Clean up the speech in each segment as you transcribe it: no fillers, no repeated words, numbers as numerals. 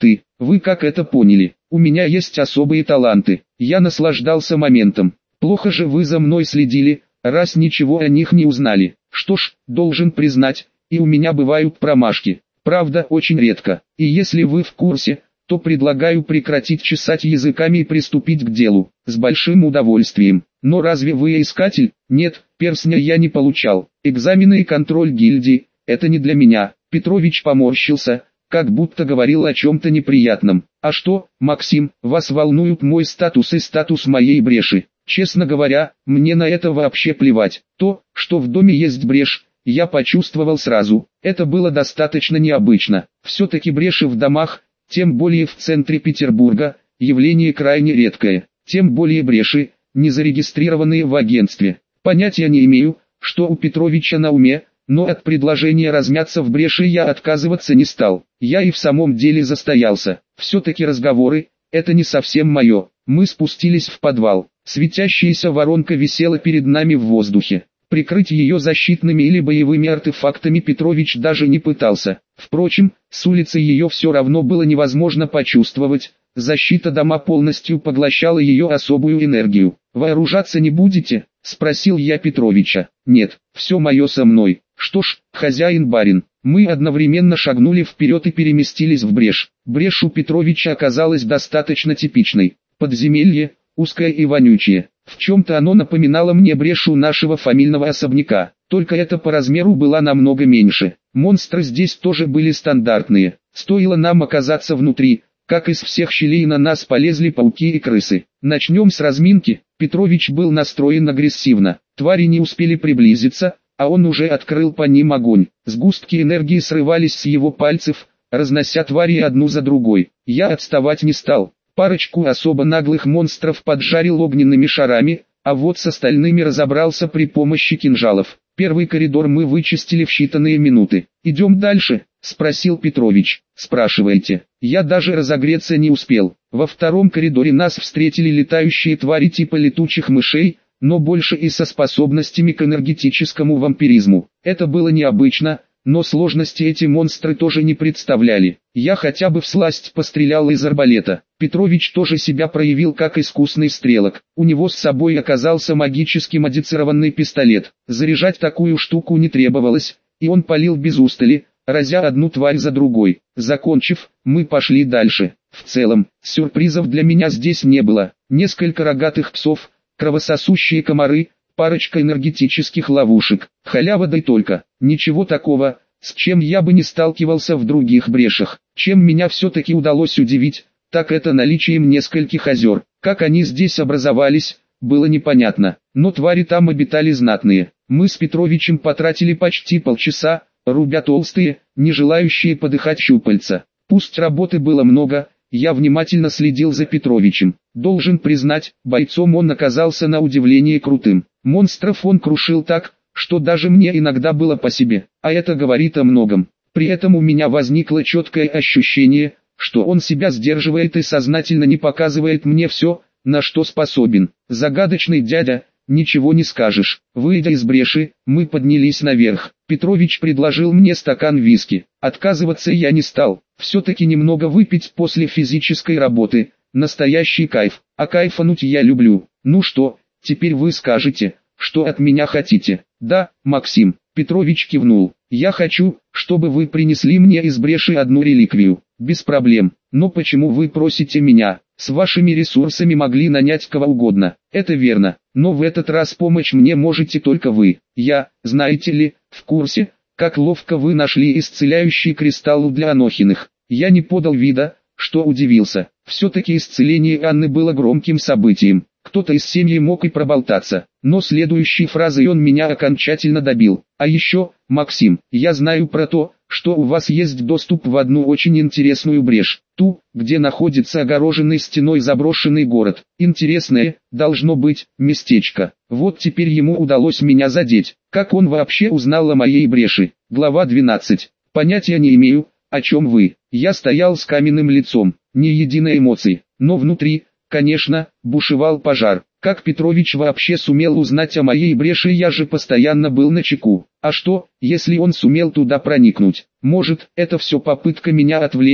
Вы как это поняли? У меня есть особые таланты. Я наслаждался моментом. Плохо же вы за мной следили, раз ничего о них не узнали. Что ж, должен признать, и у меня бывают промашки. Правда, очень редко. И если вы в курсе, то предлагаю прекратить чесать языками и приступить к делу. С большим удовольствием. Но разве вы искатель? Нет, перстня я не получал. Экзамены и контроль гильдии – это не для меня. Петрович поморщился, как будто говорил о чем-то неприятном. А что, Максим, вас волнуют мой статус и статус моей бреши? Честно говоря, мне на это вообще плевать. То, что в доме есть брешь, я почувствовал сразу. Это было достаточно необычно. Все-таки бреши в домах, тем более в центре Петербурга, явление крайне редкое. Тем более бреши, не зарегистрированные в агентстве. Понятия не имею, что у Петровича на уме, но от предложения размяться в бреши я отказываться не стал. Я и в самом деле застоялся. Все-таки разговоры – это не совсем мое. Мы спустились в подвал. Светящаяся воронка висела перед нами в воздухе. Прикрыть ее защитными или боевыми артефактами Петрович даже не пытался. Впрочем, с улицы ее все равно было невозможно почувствовать. Защита дома полностью поглощала ее особую энергию. «Вооружаться не будете?» – спросил я Петровича. «Нет, все мое со мной». «Что ж, хозяин-барин». Мы одновременно шагнули вперед и переместились в брешь. Брешь у Петровича оказалась достаточно типичной. Подземелье, узкое и вонючее. В чем-то оно напоминало мне брешь у нашего фамильного особняка, только это по размеру была намного меньше. Монстры здесь тоже были стандартные. Стоило нам оказаться внутри, как из всех щелей на нас полезли пауки и крысы. Начнем с разминки. Петрович был настроен агрессивно. Твари не успели приблизиться, а он уже открыл по ним огонь. Сгустки энергии срывались с его пальцев, разнося твари одну за другой. Я отставать не стал. Парочку особо наглых монстров поджарил огненными шарами, а вот с остальными разобрался при помощи кинжалов. Первый коридор мы вычистили в считанные минуты. «Идем дальше?» – спросил Петрович. «Спрашивайте». Я даже разогреться не успел. Во втором коридоре нас встретили летающие твари типа летучих мышей, но больше и со способностями к энергетическому вампиризму. Это было необычно, но сложности эти монстры тоже не представляли. Я хотя бы всласть пострелял из арбалета. Петрович тоже себя проявил как искусный стрелок. У него с собой оказался магически модифицированный пистолет. Заряжать такую штуку не требовалось, и он палил без устали, разя одну тварь за другой. Закончив, мы пошли дальше. В целом, сюрпризов для меня здесь не было. Несколько рогатых псов, кровососущие комары, парочка энергетических ловушек. Халява да и только. Ничего такого, с чем я бы не сталкивался в других брешах. Чем меня все-таки удалось удивить, так это наличием нескольких озер. Как они здесь образовались, было непонятно. Но твари там обитали знатные. Мы с Петровичем потратили почти полчаса, рубя толстые, не желающие подыхать щупальца. Пусть работы было много, я внимательно следил за Петровичем. Должен признать, бойцом он оказался на удивление крутым. Монстров он крушил так, что даже мне иногда было по себе, а это говорит о многом. При этом у меня возникло четкое ощущение, что он себя сдерживает и сознательно не показывает мне все, на что способен. Загадочный дядя, ничего не скажешь. Выйдя из бреши, мы поднялись наверх. Петрович предложил мне стакан виски. Отказываться я не стал. Все-таки немного выпить после физической работы – настоящий кайф. А кайфануть я люблю. Ну что, теперь вы скажете, что от меня хотите? Да, Максим. Петрович кивнул. Я хочу, чтобы вы принесли мне из бреши одну реликвию. Без проблем. Но почему вы просите меня? С вашими ресурсами могли нанять кого угодно. Это верно. Но в этот раз помочь мне можете только вы. Я, знаете ли, в курсе, как ловко вы нашли исцеляющий кристалл для Анохиных. Я не подал вида, что удивился. Все-таки исцеление Анны было громким событием. Кто-то из семьи мог и проболтаться, но следующей фразой он меня окончательно добил. А еще, Максим, я знаю про то, что у вас есть доступ в одну очень интересную брешь. Ту, где находится огороженный стеной заброшенный город. Интересное, должно быть, местечко. Вот теперь ему удалось меня задеть. Как он вообще узнал о моей бреши? Глава 12. Понятия не имею, о чем вы. Я стоял с каменным лицом, ни единой эмоции, но внутри, конечно, бушевал пожар. Как Петрович вообще сумел узнать о моей бреши, я же постоянно был начеку. А что, если он сумел туда проникнуть? Может, это все попытка меня отвлечь,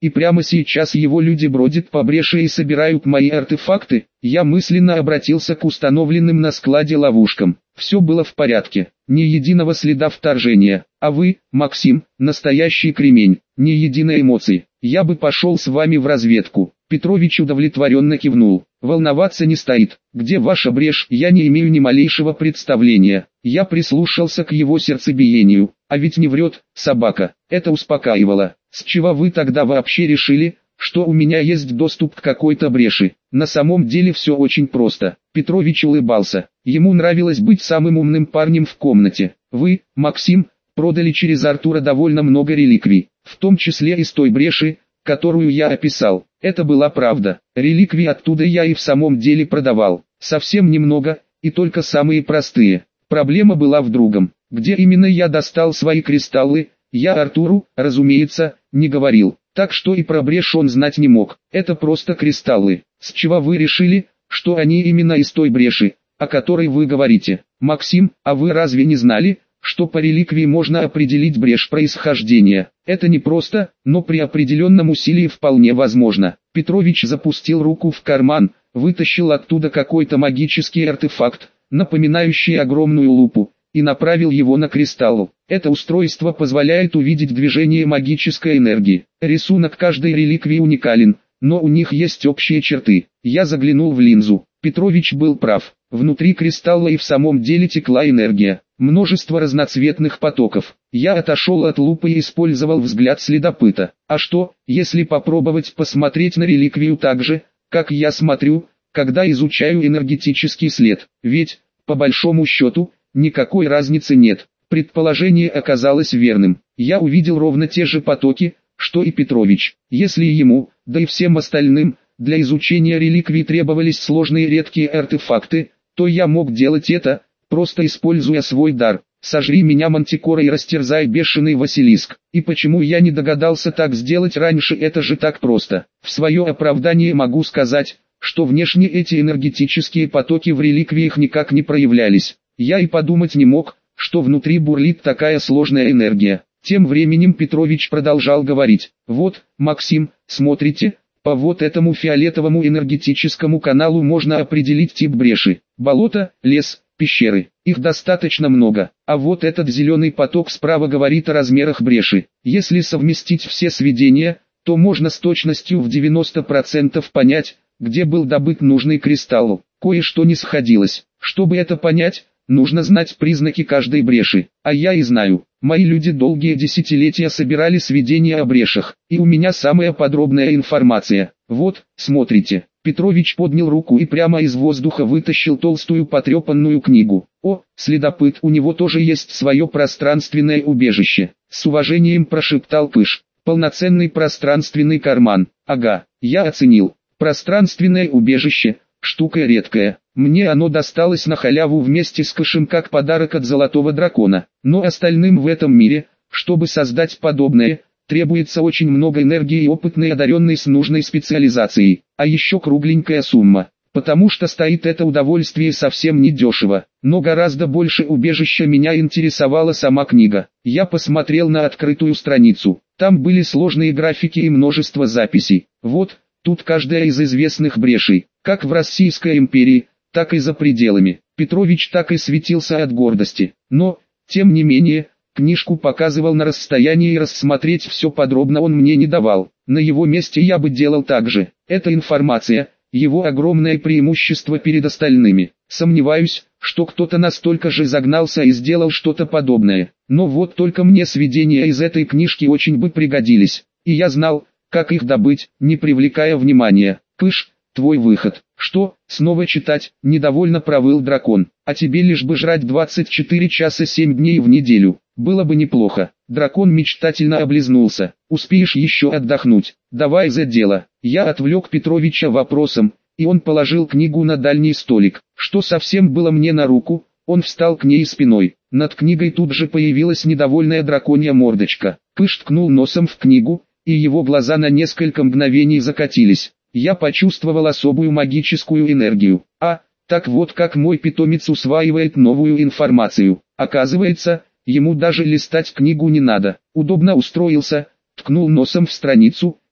и прямо сейчас его люди бродят по бреше и собирают мои артефакты. Я мысленно обратился к установленным на складе ловушкам. Все было в порядке, ни единого следа вторжения. А вы, Максим, настоящий кремень, ни единой эмоции. Я бы пошел с вами в разведку. Петрович удовлетворенно кивнул. Волноваться не стоит. Где ваша брешь? Я не имею ни малейшего представления. Я прислушался к его сердцебиению. А ведь не врет, собака. Это успокаивало. С чего вы тогда вообще решили, что у меня есть доступ к какой-то бреши? На самом деле все очень просто. Петрович улыбался. Ему нравилось быть самым умным парнем в комнате. Вы, Максим, продали через Артура довольно много реликвий, в том числе из той бреши, которую я описал. Это была правда. Реликвии оттуда я и в самом деле продавал. Совсем немного, и только самые простые. Проблема была в другом. Где именно я достал свои кристаллы, я Артуру, разумеется, не говорил. Так что и про брешь он знать не мог. Это просто кристаллы. С чего вы решили, что они именно из той бреши, о которой вы говорите? Максим, а вы разве не знали, что по реликвии можно определить брешь происхождения? Это не просто, но при определенном усилии вполне возможно. Петрович запустил руку в карман, вытащил оттуда какой-то магический артефакт, напоминающий огромную лупу, и направил его на кристалл. Это устройство позволяет увидеть движение магической энергии. Рисунок каждой реликвии уникален, но у них есть общие черты. Я заглянул в линзу. Петрович был прав. Внутри кристалла и в самом деле текла энергия. Множество разноцветных потоков. Я отошел от лупы и использовал взгляд следопыта. А что, если попробовать посмотреть на реликвию так же, как я смотрю, когда изучаю энергетический след? Ведь, по большому счету, никакой разницы нет. Предположение оказалось верным. Я увидел ровно те же потоки, что и Петрович. Если ему, да и всем остальным, для изучения реликвий требовались сложные редкие артефакты, то я мог делать это, просто используя свой дар. Сожри меня, Мантикора, и растерзай, бешеный Василиск. И почему я не догадался так сделать раньше? Это же так просто. В свое оправдание могу сказать, что внешне эти энергетические потоки в реликвиях никак не проявлялись. Я и подумать не мог, что внутри бурлит такая сложная энергия. Тем временем Петрович продолжал говорить. Вот, Максим, смотрите, по вот этому фиолетовому энергетическому каналу можно определить тип бреши. Болото, лес, пещеры. Их достаточно много. А вот этот зеленый поток справа говорит о размерах бреши. Если совместить все сведения, то можно с точностью в 90% понять, где был добыт нужный кристалл. Кое-что не сходилось. Чтобы это понять, нужно знать признаки каждой бреши. А я и знаю. Мои люди долгие десятилетия собирали сведения о брешах, и у меня самая подробная информация. Вот, смотрите. Петрович поднял руку и прямо из воздуха вытащил толстую потрепанную книгу. О, следопыт, у него тоже есть свое пространственное убежище. С уважением прошептал Пыш. Полноценный пространственный карман. Ага, я оценил. Пространственное убежище, штука редкая. Мне оно досталось на халяву вместе с кэшем как подарок от Золотого Дракона. Но остальным в этом мире, чтобы создать подобное, требуется очень много энергии и опытный одаренный с нужной специализацией. А еще кругленькая сумма. Потому что стоит это удовольствие совсем не дешево. Но гораздо больше убежища меня интересовала сама книга. Я посмотрел на открытую страницу. Там были сложные графики и множество записей. Вот, тут каждая из известных брешей, как в Российской империи, так и за пределами. Петрович так и светился от гордости. Но, тем не менее, книжку показывал на расстоянии и рассмотреть все подробно он мне не давал. На его месте я бы делал так же. Эта информация – его огромное преимущество перед остальными. Сомневаюсь, что кто-то настолько же загнался и сделал что-то подобное. Но вот только мне сведения из этой книжки очень бы пригодились. И я знал, как их добыть, не привлекая внимания. Пыш, твой выход. Что, снова читать? Недовольно провыл дракон. А тебе лишь бы жрать 24 часа 7 дней в неделю. Было бы неплохо. Дракон мечтательно облизнулся. Успеешь еще отдохнуть. Давай за дело. Я отвлек Петровича вопросом, и он положил книгу на дальний столик. Что совсем было мне на руку, он встал к ней спиной. Над книгой тут же появилась недовольная драконья мордочка. Пыш ткнул носом в книгу, и его глаза на несколько мгновений закатились. Я почувствовал особую магическую энергию. А, так вот как мой питомец усваивает новую информацию. Оказывается, ему даже листать книгу не надо. Удобно устроился, ткнул носом в страницу,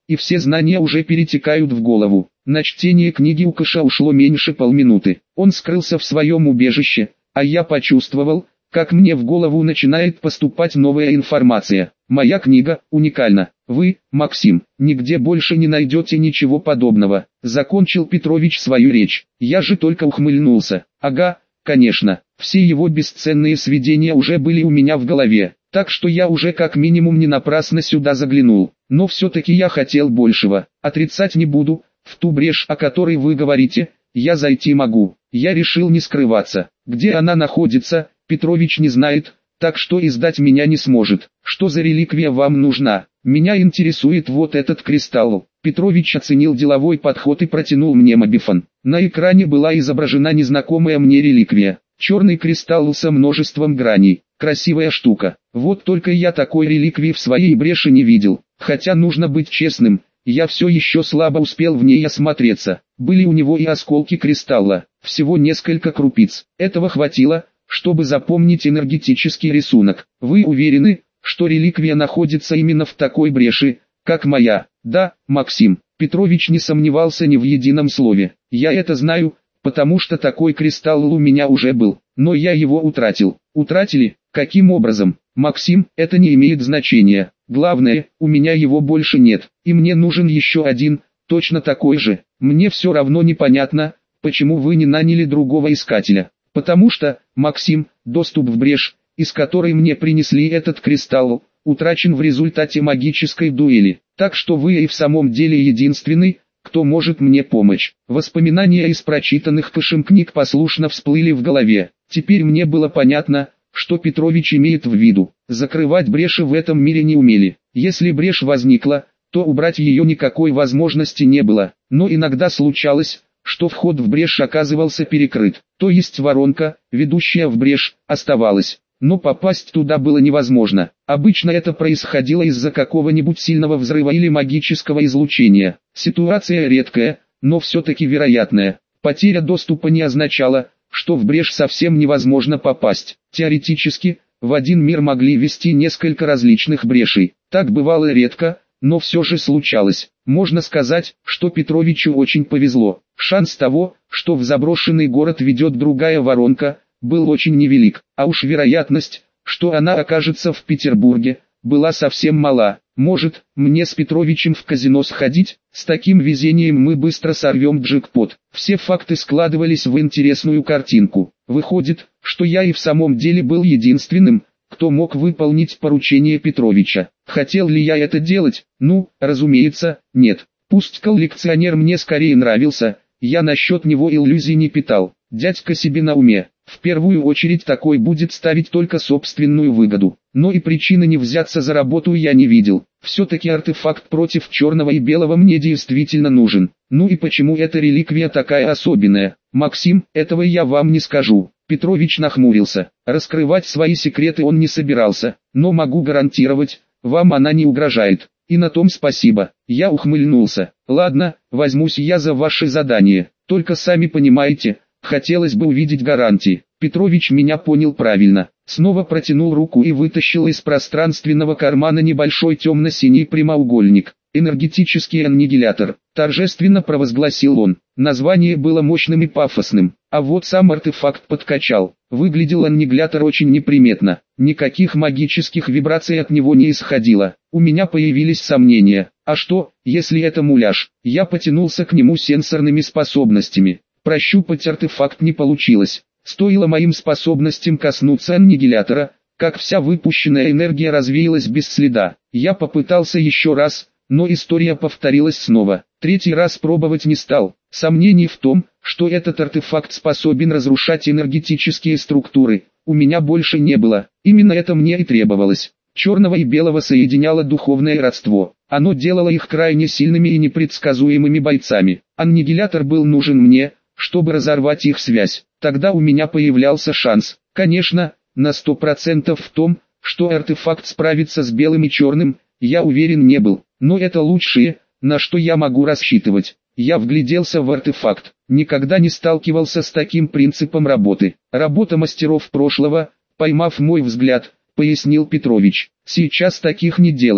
и все знания уже перетекают в голову. На чтение книги у Кэша ушло меньше полминуты. Он скрылся в своем убежище, а я почувствовал, как мне в голову начинает поступать новая информация. Моя книга уникальна. Вы, Максим, нигде больше не найдете ничего подобного. Закончил Петрович свою речь. Я же только ухмыльнулся. Ага, конечно, все его бесценные сведения уже были у меня в голове, так что я уже как минимум не напрасно сюда заглянул. Но все-таки я хотел большего. Отрицать не буду, в ту брешь, о которой вы говорите, я зайти могу. Я решил не скрываться. Где она находится, Петрович не знает, так что издать меня не сможет. Что за реликвия вам нужна? Меня интересует вот этот кристалл. Петрович оценил деловой подход и протянул мне мобифон. На экране была изображена незнакомая мне реликвия. Черный кристалл со множеством граней. Красивая штука. Вот только я такой реликвии в своей бреши не видел. Хотя нужно быть честным, я все еще слабо успел в ней осмотреться. Были у него и осколки кристалла. Всего несколько крупиц. Этого хватило, чтобы запомнить энергетический рисунок. Вы уверены, что реликвия находится именно в такой бреши, как моя? Да, Максим. Петрович не сомневался ни в едином слове. Я это знаю, потому что такой кристалл у меня уже был, но я его утратил. Утратили? Каким образом? Максим, это не имеет значения. Главное, у меня его больше нет, и мне нужен еще один, точно такой же. Мне все равно непонятно, почему вы не наняли другого искателя. Потому что, Максим, доступ в брешь, из которой мне принесли этот кристалл, утрачен в результате магической дуэли. Так что вы и в самом деле единственный, кто может мне помочь. Воспоминания из прочитанных Кэшем книг послушно всплыли в голове. Теперь мне было понятно, что Петрович имеет в виду. Закрывать бреши в этом мире не умели. Если брешь возникла, то убрать ее никакой возможности не было. Но иногда случалось, что вход в брешь оказывался перекрыт. То есть воронка, ведущая в брешь, оставалась. Но попасть туда было невозможно. Обычно это происходило из-за какого-нибудь сильного взрыва или магического излучения. Ситуация редкая, но все-таки вероятная. Потеря доступа не означала, что в брешь совсем невозможно попасть. Теоретически, в один мир могли вести несколько различных брешей. Так бывало редко, но все же случалось. Можно сказать, что Петровичу очень повезло. Шанс того, что в заброшенный город ведет другая воронка, был очень невелик, а уж вероятность, что она окажется в Петербурге, была совсем мала. Может, мне с Петровичем в казино сходить? С таким везением мы быстро сорвем джекпот. Все факты складывались в интересную картинку. Выходит, что я и в самом деле был единственным, кто мог выполнить поручение Петровича. Хотел ли я это делать? Ну, разумеется, нет. Пусть коллекционер мне скорее нравился, я насчет него иллюзий не питал. Дядька себе на уме. В первую очередь такой будет ставить только собственную выгоду. Но и причины не взяться за работу я не видел. Все-таки артефакт против черного и белого мне действительно нужен. Ну и почему эта реликвия такая особенная? Максим, этого я вам не скажу. Петрович нахмурился. Раскрывать свои секреты он не собирался, но могу гарантировать, вам она не угрожает. И на том спасибо. Я ухмыльнулся. Ладно, возьмусь я за ваше задание. Только сами понимаете, хотелось бы увидеть гарантии. Петрович меня понял правильно. Снова протянул руку и вытащил из пространственного кармана небольшой темно-синий прямоугольник. «Энергетический аннигилятор», торжественно провозгласил он. Название было мощным и пафосным, а вот сам артефакт подкачал. Выглядел аннигилятор очень неприметно. Никаких магических вибраций от него не исходило. У меня появились сомнения. А что, если это муляж? Я потянулся к нему сенсорными способностями. Прощупать артефакт не получилось. Стоило моим способностям коснуться аннигилятора, как вся выпущенная энергия развеялась без следа. Я попытался еще раз, но история повторилась снова. Третий раз пробовать не стал. Сомнений в том, что этот артефакт способен разрушать энергетические структуры, у меня больше не было. Именно это мне и требовалось. Черного и белого соединяло духовное родство. Оно делало их крайне сильными и непредсказуемыми бойцами. Аннигилятор был нужен мне, чтобы разорвать их связь. Тогда у меня появлялся шанс. Конечно, на 100% в том, что артефакт справится с белым и черным, я уверен не был. Но это лучшее, на что я могу рассчитывать. Я вгляделся в артефакт. Никогда не сталкивался с таким принципом работы. Работа мастеров прошлого, поймав мой взгляд, пояснил Петрович. Сейчас таких не делают.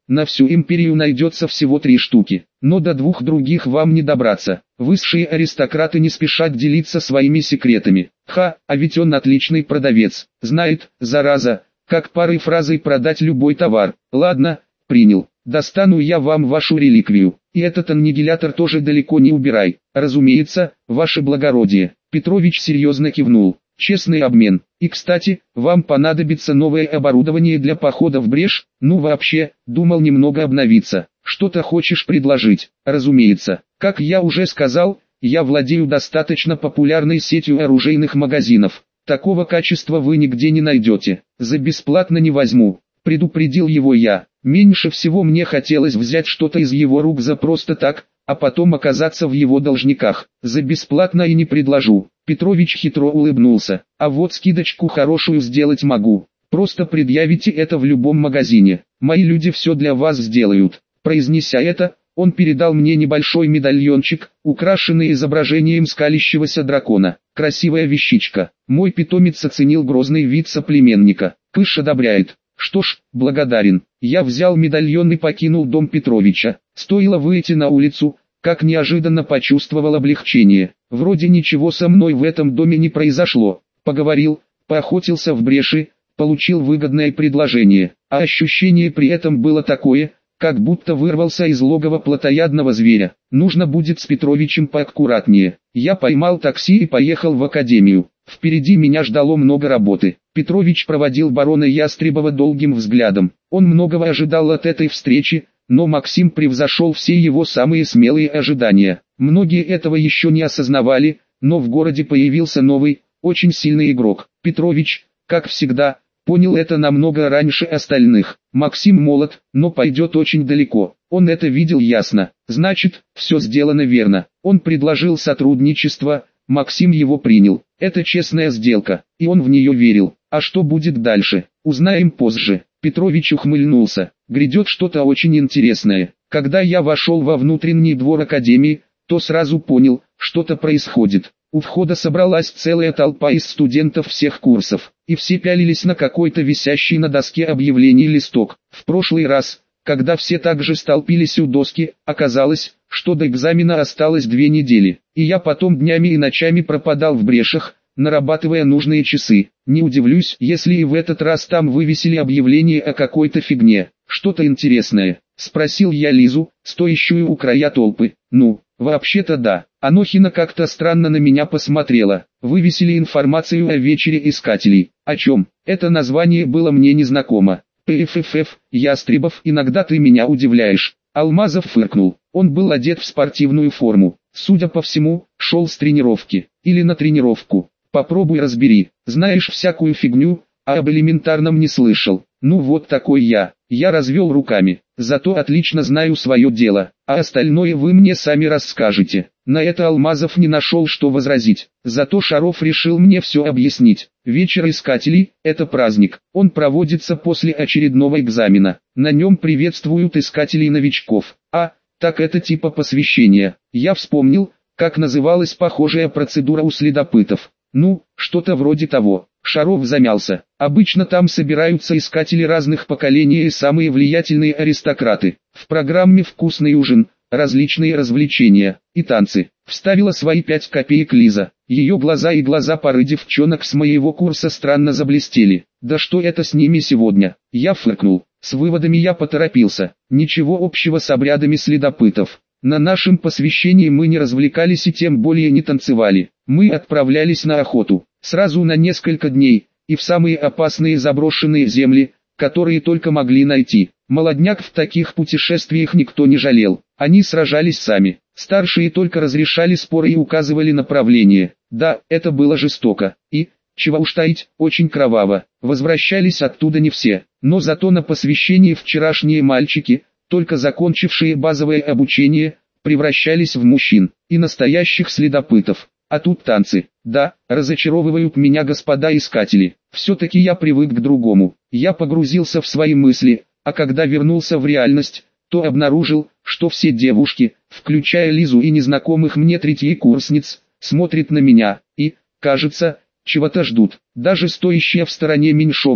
На всю империю найдется всего 3 штуки, но до 2 других вам не добраться. Высшие аристократы не спешат делиться своими секретами. А ведь он отличный продавец, знает, зараза, как парой фразой продать любой товар. Ладно, принял. Достану я вам вашу реликвию, и этот аннигилятор тоже далеко не убирай. Разумеется, ваше благородие. Петрович серьезно кивнул. Честный обмен. И кстати, вам понадобится новое оборудование для похода в брешь? Ну вообще, думал немного обновиться. Что-то хочешь предложить? Разумеется. Как я уже сказал, я владею достаточно популярной сетью оружейных магазинов. Такого качества вы нигде не найдете. За бесплатно не возьму. Предупредил его я. Меньше всего мне хотелось взять что-то из его рук за просто так, а потом оказаться в его должниках. За бесплатно и не предложу. Петрович хитро улыбнулся. А вот скидочку хорошую сделать могу. Просто предъявите это в любом магазине. Мои люди все для вас сделают. Произнеся это, он передал мне небольшой медальончик, украшенный изображением скалящегося дракона. Красивая вещичка. Мой питомец оценил грозный вид соплеменника. Кыш одобряет. Что ж, благодарен. Я взял медальон и покинул дом Петровича. Стоило выйти на улицу, как неожиданно почувствовал облегчение. Вроде ничего со мной в этом доме не произошло. Поговорил, поохотился в бреши, получил выгодное предложение. А ощущение при этом было такое, как будто вырвался из логова плотоядного зверя. Нужно будет с Петровичем поаккуратнее. Я поймал такси и поехал в академию. Впереди меня ждало много работы. Петрович проводил барона Ястребова долгим взглядом. Он многого ожидал от этой встречи, но Максим превзошел все его самые смелые ожидания. Многие этого еще не осознавали, но в городе появился новый, очень сильный игрок. Петрович, как всегда, понял это намного раньше остальных. Максим молод, но пойдет очень далеко. Он это видел ясно. Значит, все сделано верно. Он предложил сотрудничество, Максим его принял. Это честная сделка, и он в нее верил. А что будет дальше, узнаем позже. Петрович ухмыльнулся. Грядет что-то очень интересное. Когда я вошел во внутренний двор академии, то сразу понял, что-то происходит. У входа собралась целая толпа из студентов всех курсов, и все пялились на какой-то висящий на доске объявлений листок. В прошлый раз, когда все также столпились у доски, оказалось, что до экзамена осталось 2 недели, и я потом днями и ночами пропадал в брешах, нарабатывая нужные часы. Не удивлюсь, если и в этот раз там вывесили объявление о какой-то фигне. Что-то интересное? Спросил я Лизу, стоящую у края толпы. Ну, вообще-то да. Анохина как-то странно на меня посмотрела. Вывесили информацию о вечере искателей. О чем? Это название было мне незнакомо. ПФФ, Ястребов, иногда ты меня удивляешь. Алмазов фыркнул. Он был одет в спортивную форму. Судя по всему, шел с тренировки. Или на тренировку. Попробуй разбери. Знаешь всякую фигню, а об элементарном не слышал. Ну вот такой я. Я развел руками. Зато отлично знаю свое дело, а остальное вы мне сами расскажете. На это Алмазов не нашел, что возразить. Зато Шаров решил мне все объяснить. Вечер искателей – это праздник. Он проводится после очередного экзамена. На нем приветствуют искателей-новичков. Так это типа посвящения. Я вспомнил, как называлась похожая процедура у следопытов. Ну, что-то вроде того. Шаров замялся. Обычно там собираются искатели разных поколений и самые влиятельные аристократы. В программе «Вкусный ужин», различные развлечения и танцы. Вставила свои 5 копеек Лиза. Ее глаза и глаза пары девчонок с моего курса странно заблестели. Да что это с ними сегодня? Я фыркнул. С выводами я поторопился. Ничего общего с обрядами следопытов. На нашем посвящении мы не развлекались и тем более не танцевали. Мы отправлялись на охоту. Сразу на несколько дней. И в самые опасные заброшенные земли, которые только могли найти. Молодняк в таких путешествиях никто не жалел. Они сражались сами. Старшие только разрешали споры и указывали направление. Да, это было жестоко. И, чего уж таить, очень кроваво. Возвращались оттуда не все. Но зато на посвящении вчерашние мальчики, только закончившие базовое обучение, превращались в мужчин и настоящих следопытов. А тут танцы. Да, разочаровывают меня господа искатели. Все-таки я привык к другому. Я погрузился в свои мысли, а когда вернулся в реальность, то обнаружил, что все девушки, включая Лизу и незнакомых мне третьекурсниц, смотрят на меня и, кажется, чего-то ждут. Даже стоящая в стороне Меньшова,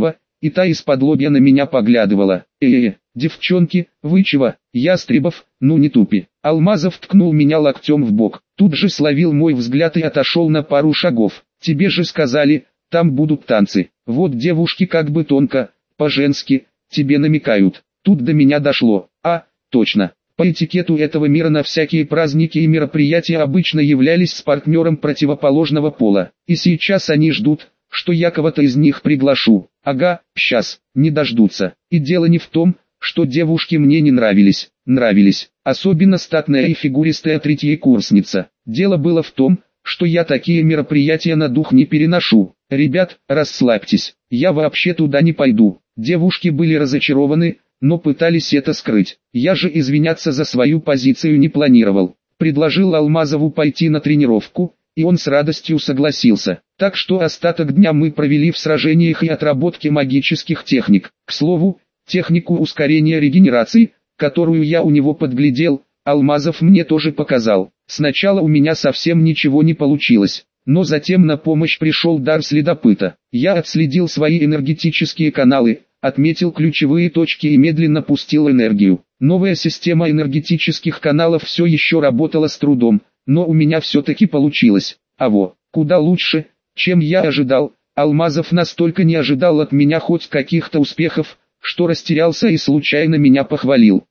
и та исподлобья на меня поглядывала. Девчонки, вы чего, Ястребов, ну не тупи. Алмазов ткнул меня локтем в бок, тут же словил мой взгляд и отошел на пару шагов. Тебе же сказали, там будут танцы. Вот девушки как бы тонко, по-женски, тебе намекают. Тут до меня дошло. Точно. По этикету этого мира на всякие праздники и мероприятия обычно являлись с партнером противоположного пола. И сейчас они ждут, что я кого-то из них приглашу. Ага, сейчас, не дождутся. И дело не в том, что девушки мне не нравились. Нравились, особенно статная и фигуристая третьекурсница. Дело было в том, что я такие мероприятия на дух не переношу. Ребят, расслабьтесь, я вообще туда не пойду. Девушки были разочарованы, но пытались это скрыть. Я же извиняться за свою позицию не планировал. Предложил Алмазову пойти на тренировку, и он с радостью согласился. Так что остаток дня мы провели в сражениях и отработке магических техник. К слову, технику ускорения регенерации, которую я у него подглядел, Алмазов мне тоже показал. Сначала у меня совсем ничего не получилось, но затем на помощь пришел дар следопыта. Я отследил свои энергетические каналы, отметил ключевые точки и медленно пустил энергию. Новая система энергетических каналов все еще работала с трудом, но у меня все-таки получилось. Куда лучше, чем я ожидал. Алмазов настолько не ожидал от меня хоть каких-то успехов, что растерялся и случайно меня похвалил.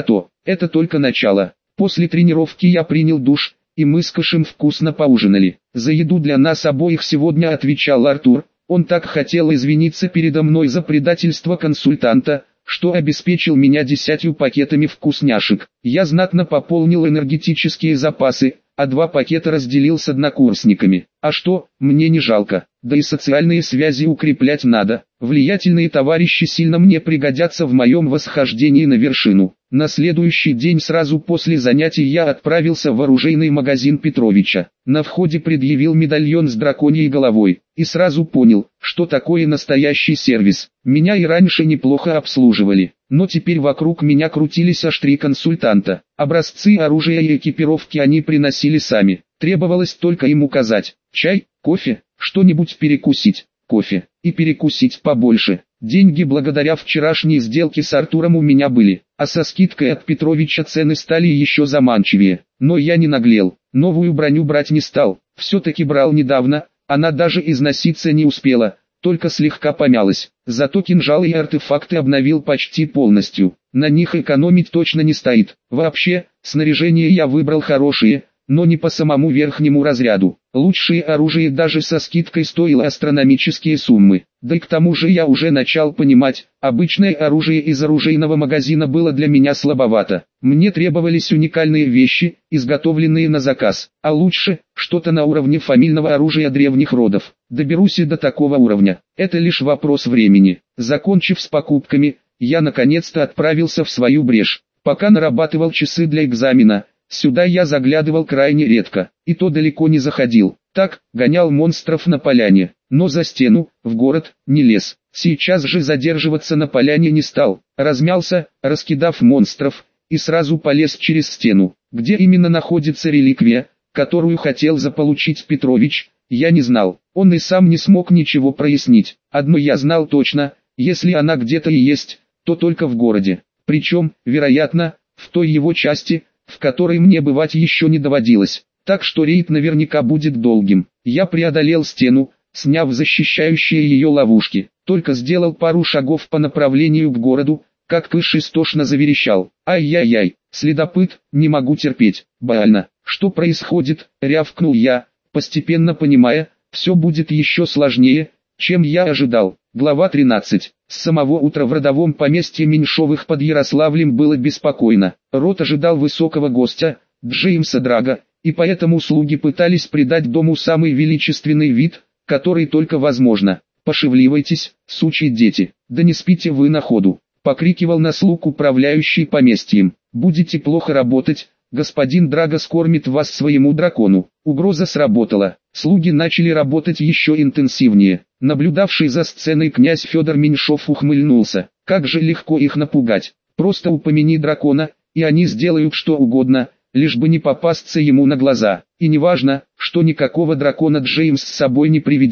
Это только начало. После тренировки я принял душ, и мы с Кашем вкусно поужинали. За еду для нас обоих сегодня отвечал Артур. Он так хотел извиниться передо мной за предательство консультанта, что обеспечил меня 10 пакетами вкусняшек. Я знатно пополнил энергетические запасы, а 2 пакета разделил с однокурсниками. А что, мне не жалко, да и социальные связи укреплять надо. Влиятельные товарищи сильно мне пригодятся в моем восхождении на вершину. На следующий день сразу после занятий я отправился в оружейный магазин Петровича. На входе предъявил медальон с драконьей головой, и сразу понял, что такое настоящий сервис. Меня и раньше неплохо обслуживали, но теперь вокруг меня крутились аж 3 консультанта. Образцы оружия и экипировки они приносили сами, требовалось только им указать. Чай, кофе, что-нибудь перекусить. Кофе, и перекусить побольше. Деньги благодаря вчерашней сделке с Артуром у меня были, а со скидкой от Петровича цены стали еще заманчивее. Но я не наглел, новую броню брать не стал, все-таки брал недавно, она даже износиться не успела, только слегка помялась. Зато кинжалы и артефакты обновил почти полностью, на них экономить точно не стоит. Вообще, снаряжение я выбрал хорошее, но не по самому верхнему разряду. Лучшее оружие даже со скидкой стоило астрономические суммы. Да и к тому же я уже начал понимать, обычное оружие из оружейного магазина было для меня слабовато. Мне требовались уникальные вещи, изготовленные на заказ, а лучше, что-то на уровне фамильного оружия древних родов. Доберусь и до такого уровня, это лишь вопрос времени. Закончив с покупками, я наконец-то отправился в свою брешь. Пока нарабатывал часы для экзамена, сюда я заглядывал крайне редко, и то далеко не заходил. Так, гонял монстров на поляне, но за стену, в город, не лез. Сейчас же задерживаться на поляне не стал, размялся, раскидав монстров, и сразу полез через стену. Где именно находится реликвия, которую хотел заполучить Петрович, я не знал. Он и сам не смог ничего прояснить. Одно я знал точно, если она где-то и есть, то только в городе. Причем, вероятно, в той его части, в которой мне бывать еще не доводилось. Так что рейд наверняка будет долгим. Я преодолел стену, сняв защищающие ее ловушки. Только сделал пару шагов по направлению к городу, как Кыш истошно заверещал. Ай-яй-яй, следопыт, не могу терпеть. Больно. Что происходит? Рявкнул я, постепенно понимая, все будет еще сложнее, чем я ожидал. Глава 13. С самого утра в родовом поместье Меньшовых под Ярославлем было беспокойно. Род ожидал высокого гостя, Джеймса Драга, и поэтому слуги пытались придать дому самый величественный вид, который только возможно. «Пошевеливайтесь, сучьи дети, да не спите вы на ходу», — покрикивал на слуг управляющий поместьем. «Будете плохо работать, господин Драго скормит вас своему дракону». Угроза сработала, слуги начали работать еще интенсивнее. Наблюдавший за сценой князь Федор Меньшов ухмыльнулся. Как же легко их напугать. Просто упомяни дракона, и они сделают что угодно, лишь бы не попасться ему на глаза. И неважно, что никакого дракона Джеймс с собой не приведет.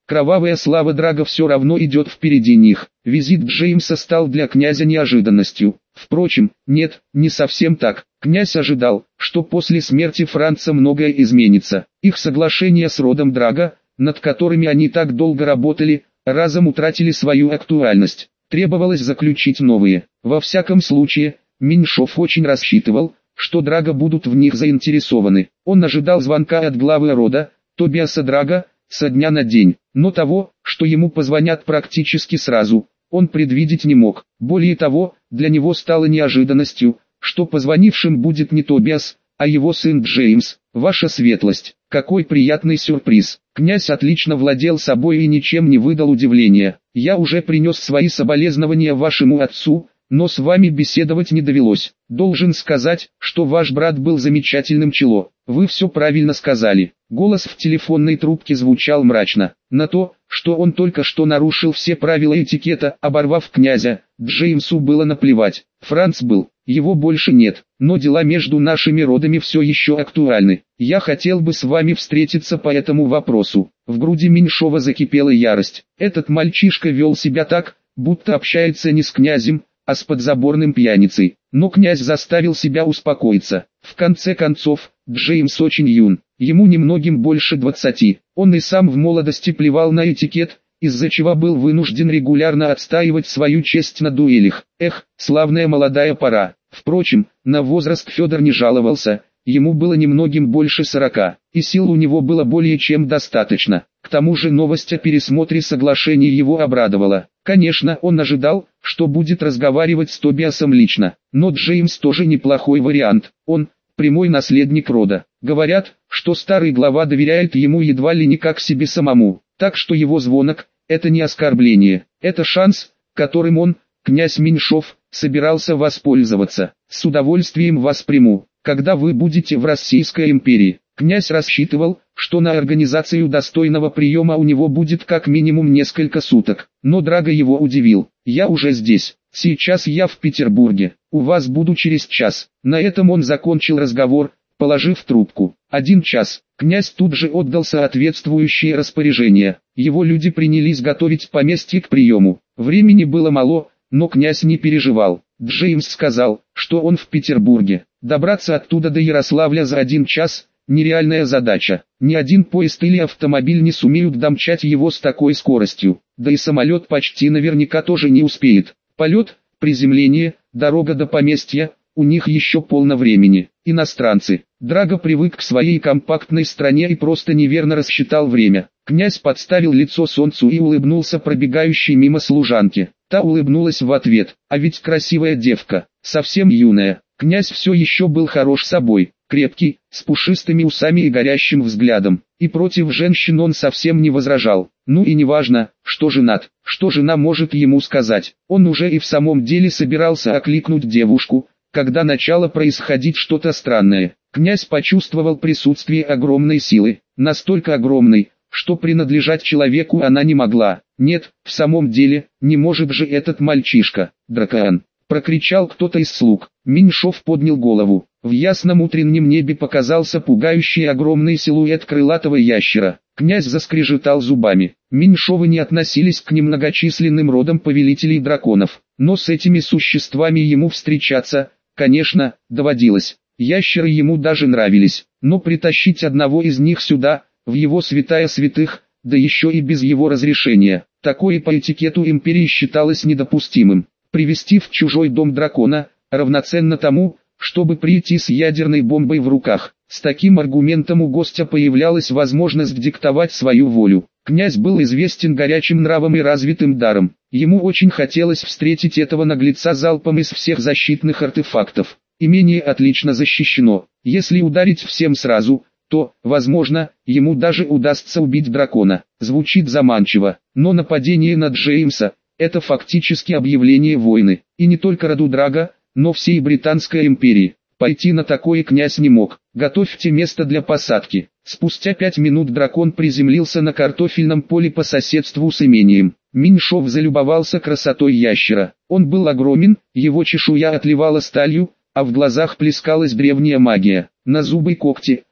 Кровавая слава Драга все равно идет впереди них. Визит Джеймса стал для князя неожиданностью. Впрочем, нет, не совсем так. Князь ожидал, что после смерти Франца многое изменится. Их соглашения с родом Драга, над которыми они так долго работали, разом утратили свою актуальность. Требовалось заключить новые. Во всяком случае, Меньшов очень рассчитывал, что Драга будут в них заинтересованы. Он ожидал звонка от главы рода, Тобиаса Драга, со дня на день, но того, что ему позвонят практически сразу, он предвидеть не мог. Более того, для него стало неожиданностью, что позвонившим будет не Тобиас, а его сын Джеймс. Ваша светлость, какой приятный сюрприз. Князь отлично владел собой и ничем не выдал удивления. Я уже принес свои соболезнования вашему отцу, но с вами беседовать не довелось. Должен сказать, что ваш брат был замечательным чело. Вы все правильно сказали. Голос в телефонной трубке звучал мрачно. На то, что он только что нарушил все правила этикета, оборвав князя, Джеймсу было наплевать. Франц был, его больше нет, но дела между нашими родами все еще актуальны. Я хотел бы с вами встретиться по этому вопросу. В груди Меньшова закипела ярость. Этот мальчишка вел себя так, будто общается не с князем, а с подзаборным пьяницей. Но князь заставил себя успокоиться. В конце концов, Джеймс очень юн, ему немногим больше 20. Он и сам в молодости плевал на этикет, из-за чего был вынужден регулярно отстаивать свою честь на дуэлях. Эх, славная молодая пора. Впрочем, на возраст Федор не жаловался, ему было немногим больше 40, и сил у него было более чем достаточно. К тому же новость о пересмотре соглашений его обрадовала. Конечно, он ожидал, что будет разговаривать с Тобиасом лично, но Джеймс тоже неплохой вариант. Он прямой наследник рода. Говорят, что старый глава доверяет ему едва ли не как себе самому, так что его звонок – это не оскорбление, это шанс, которым он, князь Меньшов, собирался воспользоваться. С удовольствием вас приму, когда вы будете в Российской империи. Князь рассчитывал, что на организацию достойного приема у него будет как минимум несколько суток, но Драго его удивил. Я уже здесь, сейчас я в Петербурге, у вас буду через час. На этом он закончил разговор, положив трубку. 1 час. Князь тут же отдал соответствующие распоряжения. Его люди принялись готовить поместье к приему. Времени было мало, но князь не переживал. Джеймс сказал, что он в Петербурге. Добраться оттуда до Ярославля за 1 час – нереальная задача. Ни один поезд или автомобиль не сумеют домчать его с такой скоростью. Да и самолет почти наверняка тоже не успеет. Полет, приземление, дорога до поместья – у них еще полно времени. Иностранцы. Драго привык к своей компактной стране и просто неверно рассчитал время. Князь подставил лицо солнцу и улыбнулся пробегающей мимо служанке. Та улыбнулась в ответ. А ведь красивая девка, совсем юная. Князь все еще был хорош собой, крепкий, с пушистыми усами и горящим взглядом. И против женщин он совсем не возражал. Ну и неважно, что женат, что жена может ему сказать. Он уже и в самом деле собирался окликнуть девушку, когда начало происходить что-то странное. Князь почувствовал присутствие огромной силы, настолько огромной, что принадлежать человеку она не могла. Нет, в самом деле, не может же этот мальчишка, Дракоан. Прокричал кто-то из слуг. Меньшов поднял голову. В ясном утреннем небе показался пугающий огромный силуэт крылатого ящера. Князь заскрежетал зубами. Меньшовы не относились к немногочисленным родам повелителей драконов, но с этими существами ему встречаться, конечно, доводилось. Ящеры ему даже нравились, но притащить одного из них сюда, в его святая святых, да еще и без его разрешения, такое по этикету империи считалось недопустимым. Привести в чужой дом дракона, равноценно тому, чтобы прийти с ядерной бомбой в руках. С таким аргументом у гостя появлялась возможность диктовать свою волю. Князь был известен горячим нравом и развитым даром. Ему очень хотелось встретить этого наглеца залпом из всех защитных артефактов. Имение отлично защищено. Если ударить всем сразу, то, возможно, ему даже удастся убить дракона. Звучит заманчиво, но нападение на Джеймса – это фактически объявление войны. И не только роду Драго, но всей Британской империи. Пойти на такое князь не мог. Готовьте место для посадки. Спустя 5 минут дракон приземлился на картофельном поле по соседству с имением. Меньшов залюбовался красотой ящера. Он был огромен, его чешуя отливала сталью, а в глазах плескалась древняя магия. На зубы и когти,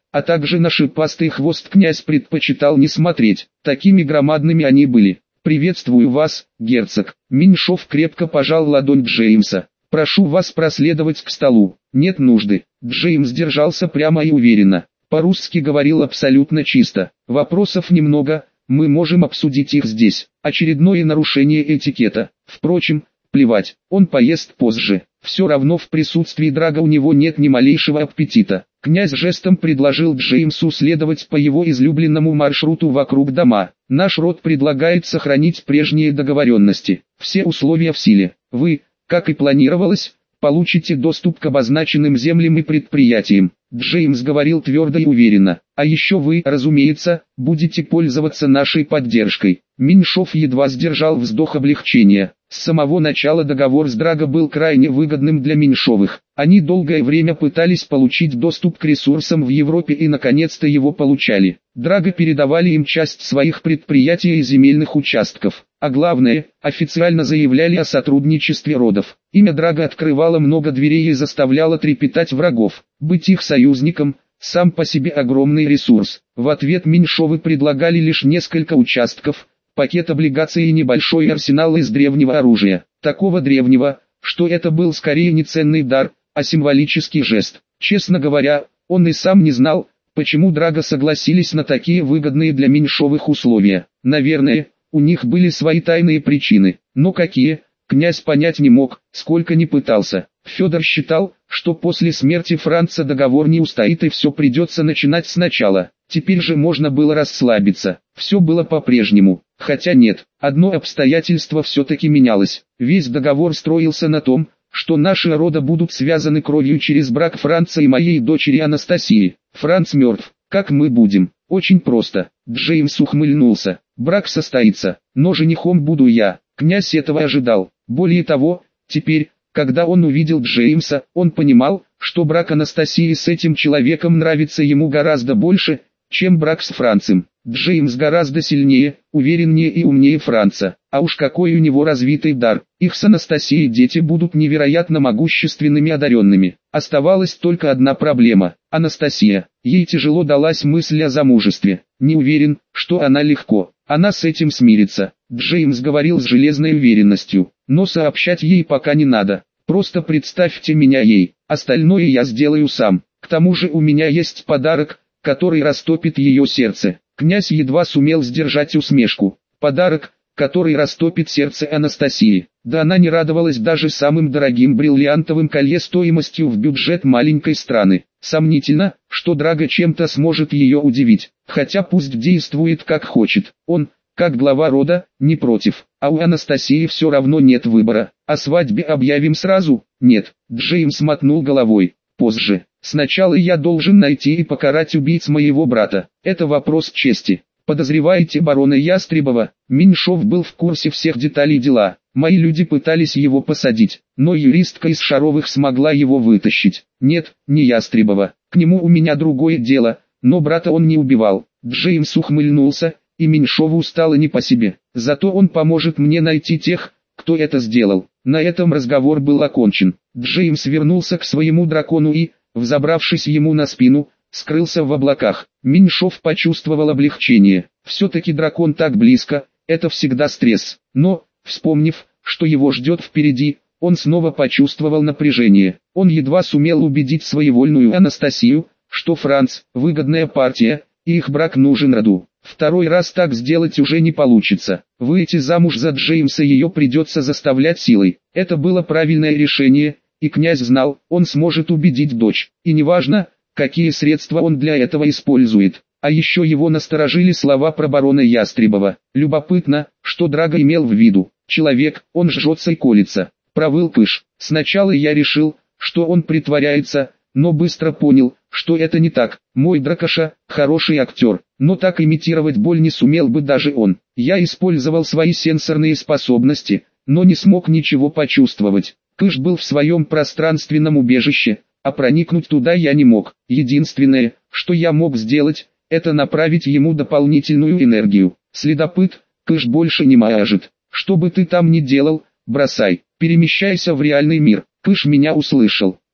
а также на шипастый хвост князь предпочитал не смотреть, такими громадными они были. «Приветствую вас, герцог». Меньшов крепко пожал ладонь Джеймса. «Прошу вас проследовать к столу». «Нет нужды». Джеймс держался прямо и уверенно. По-русски говорил абсолютно чисто. «Вопросов немного, мы можем обсудить их здесь». Очередное нарушение этикета. Впрочем, плевать, он поест позже. Все равно в присутствии Драго у него нет ни малейшего аппетита. Князь жестом предложил Джеймсу следовать по его излюбленному маршруту вокруг дома. «Наш род предлагает сохранить прежние договоренности. Все условия в силе. Вы, как и планировалось, получите доступ к обозначенным землям и предприятиям». Джеймс говорил твердо и уверенно. «А еще вы, разумеется, будете пользоваться нашей поддержкой». Меньшов едва сдержал вздох облегчения. С самого начала договор с Драго был крайне выгодным для Меньшовых. Они долгое время пытались получить доступ к ресурсам в Европе и наконец-то его получали. Драго передавали им часть своих предприятий и земельных участков. А главное, официально заявляли о сотрудничестве родов. Имя Драго открывало много дверей и заставляло трепетать врагов. Быть их союзником – сам по себе огромный ресурс. В ответ Меньшовы предлагали лишь несколько участков, пакет облигаций и небольшой арсенал из древнего оружия. Такого древнего, что это был скорее не ценный дар, а символический жест. Честно говоря, он и сам не знал, почему Драго согласились на такие выгодные для Меньшовых условия. Наверное, у них были свои тайные причины, но какие, князь понять не мог, сколько ни пытался. Федор считал, что после смерти Франца договор не устоит и все придется начинать сначала. Теперь же можно было расслабиться, все было по-прежнему. Хотя нет, одно обстоятельство все-таки менялось. Весь договор строился на том, что наши рода будут связаны кровью через брак Франца и моей дочери Анастасии. Франц мертв, как мы будем? Очень просто. Джеймс ухмыльнулся. Брак состоится, но женихом буду я. Князь этого ожидал. Более того, теперь, когда он увидел Джеймса, он понимал, что брак Анастасии с этим человеком нравится ему гораздо больше, чем брак с Францем. Джеймс гораздо сильнее, увереннее и умнее Франца, а уж какой у него развитый дар. Их с Анастасией дети будут невероятно могущественными и одаренными. Оставалась только одна проблема. Анастасия. Ей тяжело далась мысль о замужестве. Не уверен, что она легко. Она с этим смирится. Джеймс говорил с железной уверенностью, но сообщать ей пока не надо. Просто представьте меня ей, остальное я сделаю сам. К тому же у меня есть подарок, который растопит ее сердце. Князь едва сумел сдержать усмешку. Подарок, который растопит сердце Анастасии. Да она не радовалась даже самым дорогим бриллиантовым колье стоимостью в бюджет маленькой страны. Сомнительно, что Драго чем-то сможет ее удивить, хотя пусть действует как хочет. Он, как глава рода, не против, а у Анастасии все равно нет выбора. О свадьбе объявим сразу? Нет. Джеймс мотнул головой. Позже. Сначала я должен найти и покарать убийц моего брата. Это вопрос чести. Подозреваете барона Ястребова? Меньшов был в курсе всех деталей дела. Мои люди пытались его посадить, но юристка из Шаровых смогла его вытащить. Нет, не Ястребова. К нему у меня другое дело, но брата он не убивал. Джеймс ухмыльнулся, и Меньшову стало не по себе. Зато он поможет мне найти тех, кто это сделал. На этом разговор был окончен. Джеймс вернулся к своему дракону и, взобравшись ему на спину, скрылся в облаках. Меньшов почувствовал облегчение. Все-таки дракон так близко, это всегда стресс. Но, вспомнив, что его ждет впереди, он снова почувствовал напряжение. Он едва сумел убедить своевольную Анастасию, что Франц – выгодная партия, и их брак нужен роду. Второй раз так сделать уже не получится. Выйти замуж за Джеймса ее придется заставлять силой. Это было правильное решение, и князь знал, он сможет убедить дочь. И неважно, какие средства он для этого использует. А еще его насторожили слова про барона Ястребова. Любопытно, что Драго имел в виду. Человек, он жжется и колется. Провыл Пыш. Сначала я решил, что он притворяется, но быстро понял, что это не так. Мой Дракоша – хороший актер, но так имитировать боль не сумел бы даже он. Я использовал свои сенсорные способности, но не смог ничего почувствовать. Пыш был в своем пространственном убежище, а проникнуть туда я не мог. Единственное, что я мог сделать, это направить ему дополнительную энергию. Следопыт, Пыш больше не мажет. Что бы ты там ни делал, бросай, перемещайся в реальный мир. Пыш меня услышал.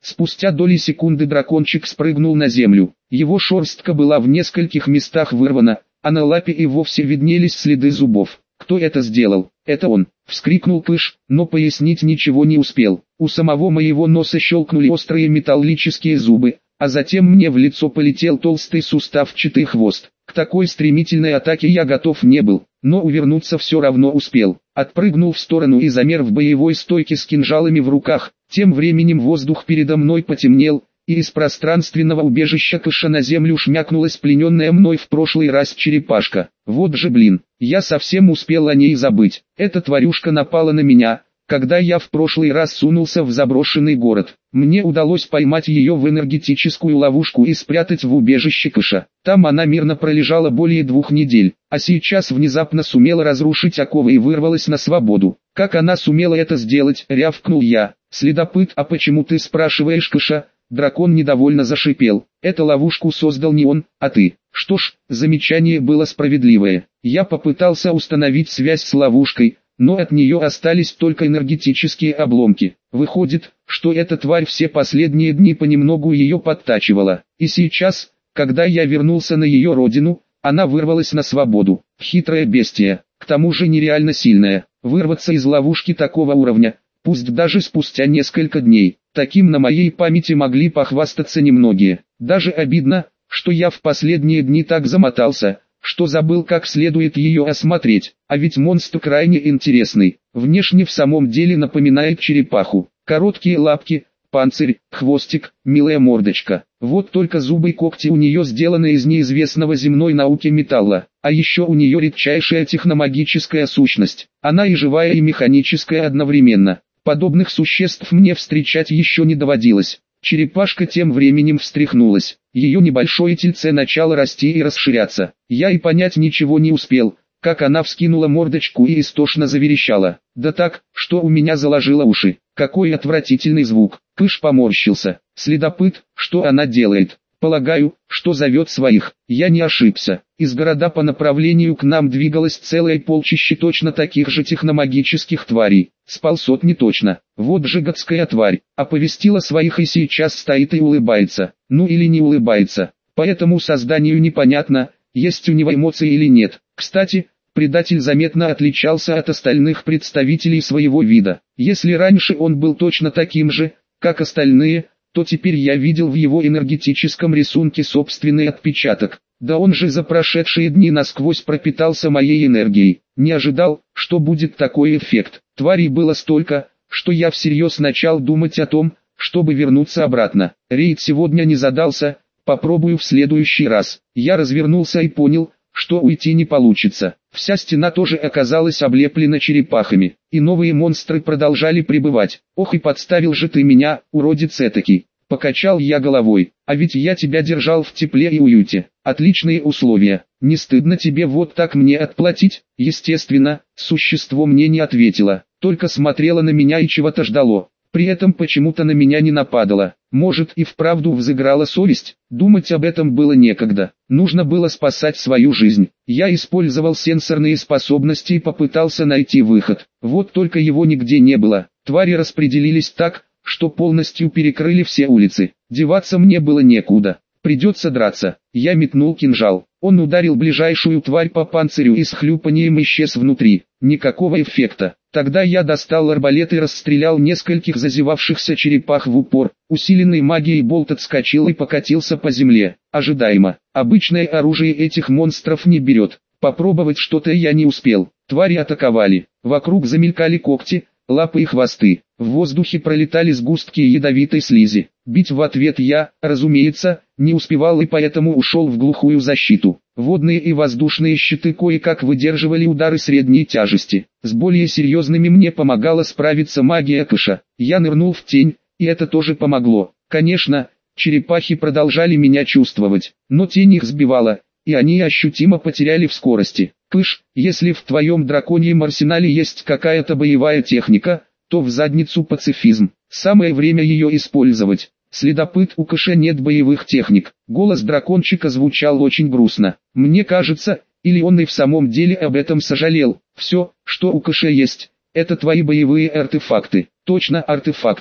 Спустя доли секунды дракончик спрыгнул на землю. Его шерстка была в нескольких местах вырвана, а на лапе и вовсе виднелись следы зубов. «Кто это сделал?» «Это он!» — вскрикнул Пыш, но пояснить ничего не успел. У самого моего носа щелкнули острые металлические зубы, а затем мне в лицо полетел толстый суставчатый хвост. К такой стремительной атаке я готов не был, но увернуться все равно успел. Отпрыгнул в сторону и замер в боевой стойке с кинжалами в руках. Тем временем воздух передо мной потемнел, и из пространственного убежища Кыша на землю шмякнулась плененная мной в прошлый раз черепашка. Вот же блин, я совсем успел о ней забыть. Эта тварюшка напала на меня, когда я в прошлый раз сунулся в заброшенный город. Мне удалось поймать ее в энергетическую ловушку и спрятать в убежище Кыша. Там она мирно пролежала более 2 недель, а сейчас внезапно сумела разрушить оковы и вырвалась на свободу. Как она сумела это сделать, рявкнул я. «Следопыт, а почему ты спрашиваешь Кыша?» Дракон недовольно зашипел. «Эту ловушку создал не он, а ты». Что ж, замечание было справедливое. Я попытался установить связь с ловушкой, но от нее остались только энергетические обломки. Выходит, что эта тварь все последние дни понемногу ее подтачивала. И сейчас, когда я вернулся на ее родину, она вырвалась на свободу. Хитрое бестия, к тому же нереально сильная. Вырваться из ловушки такого уровня, пусть даже спустя несколько дней, таким на моей памяти могли похвастаться немногие. Даже обидно, что я в последние дни так замотался, что забыл как следует ее осмотреть, а ведь монстр крайне интересный. Внешне в самом деле напоминает черепаху. Короткие лапки, панцирь, хвостик, милая мордочка. Вот только зубы и когти у нее сделаны из неизвестного земной науки металла. А еще у нее редчайшая техномагическая сущность. Она и живая, и механическая одновременно. Подобных существ мне встречать еще не доводилось. Черепашка тем временем встряхнулась. Ее небольшое тельце начало расти и расширяться. Я и понять ничего не успел, как она вскинула мордочку и истошно заверещала. Да так, что у меня заложило уши. Какой отвратительный звук. Пыш поморщился. Следопыт, что она делает? Полагаю, что зовет своих. Я не ошибся. Из города по направлению к нам двигалось целое полчище точно таких же техномагических тварей. С полсотни точно. Вот же гадская тварь. Оповестила своих и сейчас стоит и улыбается. Ну или не улыбается. По этому созданию непонятно, есть у него эмоции или нет. Кстати, предатель заметно отличался от остальных представителей своего вида. Если раньше он был точно таким же, как остальные, то теперь я видел в его энергетическом рисунке собственный отпечаток. Да он же за прошедшие дни насквозь пропитался моей энергией. Не ожидал, что будет такой эффект. Тварей было столько, что я всерьез начал думать о том, чтобы вернуться обратно. Рейд сегодня не задался, попробую в следующий раз. Я развернулся и понял, что уйти не получится. Вся стена тоже оказалась облеплена черепахами, и новые монстры продолжали прибывать. Ох и подставил же ты меня, уродец этакий. Покачал я головой, а ведь я тебя держал в тепле и уюте. Отличные условия. Не стыдно тебе вот так мне отплатить? Естественно, существо мне не ответило, только смотрело на меня и чего-то ждало. При этом почему-то на меня не нападало. Может и вправду взыграла совесть? Думать об этом было некогда. Нужно было спасать свою жизнь. Я использовал сенсорные способности и попытался найти выход. Вот только его нигде не было. Твари распределились так, что полностью перекрыли все улицы. Деваться мне было некуда. Придется драться. Я метнул кинжал. Он ударил ближайшую тварь по панцирю и с хлюпанием исчез внутри. Никакого эффекта. Тогда я достал арбалет и расстрелял нескольких зазевавшихся черепах в упор. Усиленный магией болт отскочил и покатился по земле. Ожидаемо. Обычное оружие этих монстров не берет. Попробовать что-то я не успел. Твари атаковали. Вокруг замелькали когти, лапы и хвосты. В воздухе пролетали сгустки ядовитой слизи. Бить в ответ я, разумеется, не успевал и поэтому ушел в глухую защиту. Водные и воздушные щиты кое-как выдерживали удары средней тяжести. С более серьезными мне помогала справиться магия Кыша. Я нырнул в тень, и это тоже помогло. Конечно, черепахи продолжали меня чувствовать, но тень их сбивала, и они ощутимо потеряли в скорости. Кыш, если в твоем драконьем арсенале есть какая-то боевая техника, то в задницу пацифизм. Самое время ее использовать. Следопыт, у Кыша нет боевых техник. Голос дракончика звучал очень грустно. Мне кажется, или он и в самом деле об этом сожалел. Все, что у Кыша есть, это твои боевые артефакты. Точно артефакты.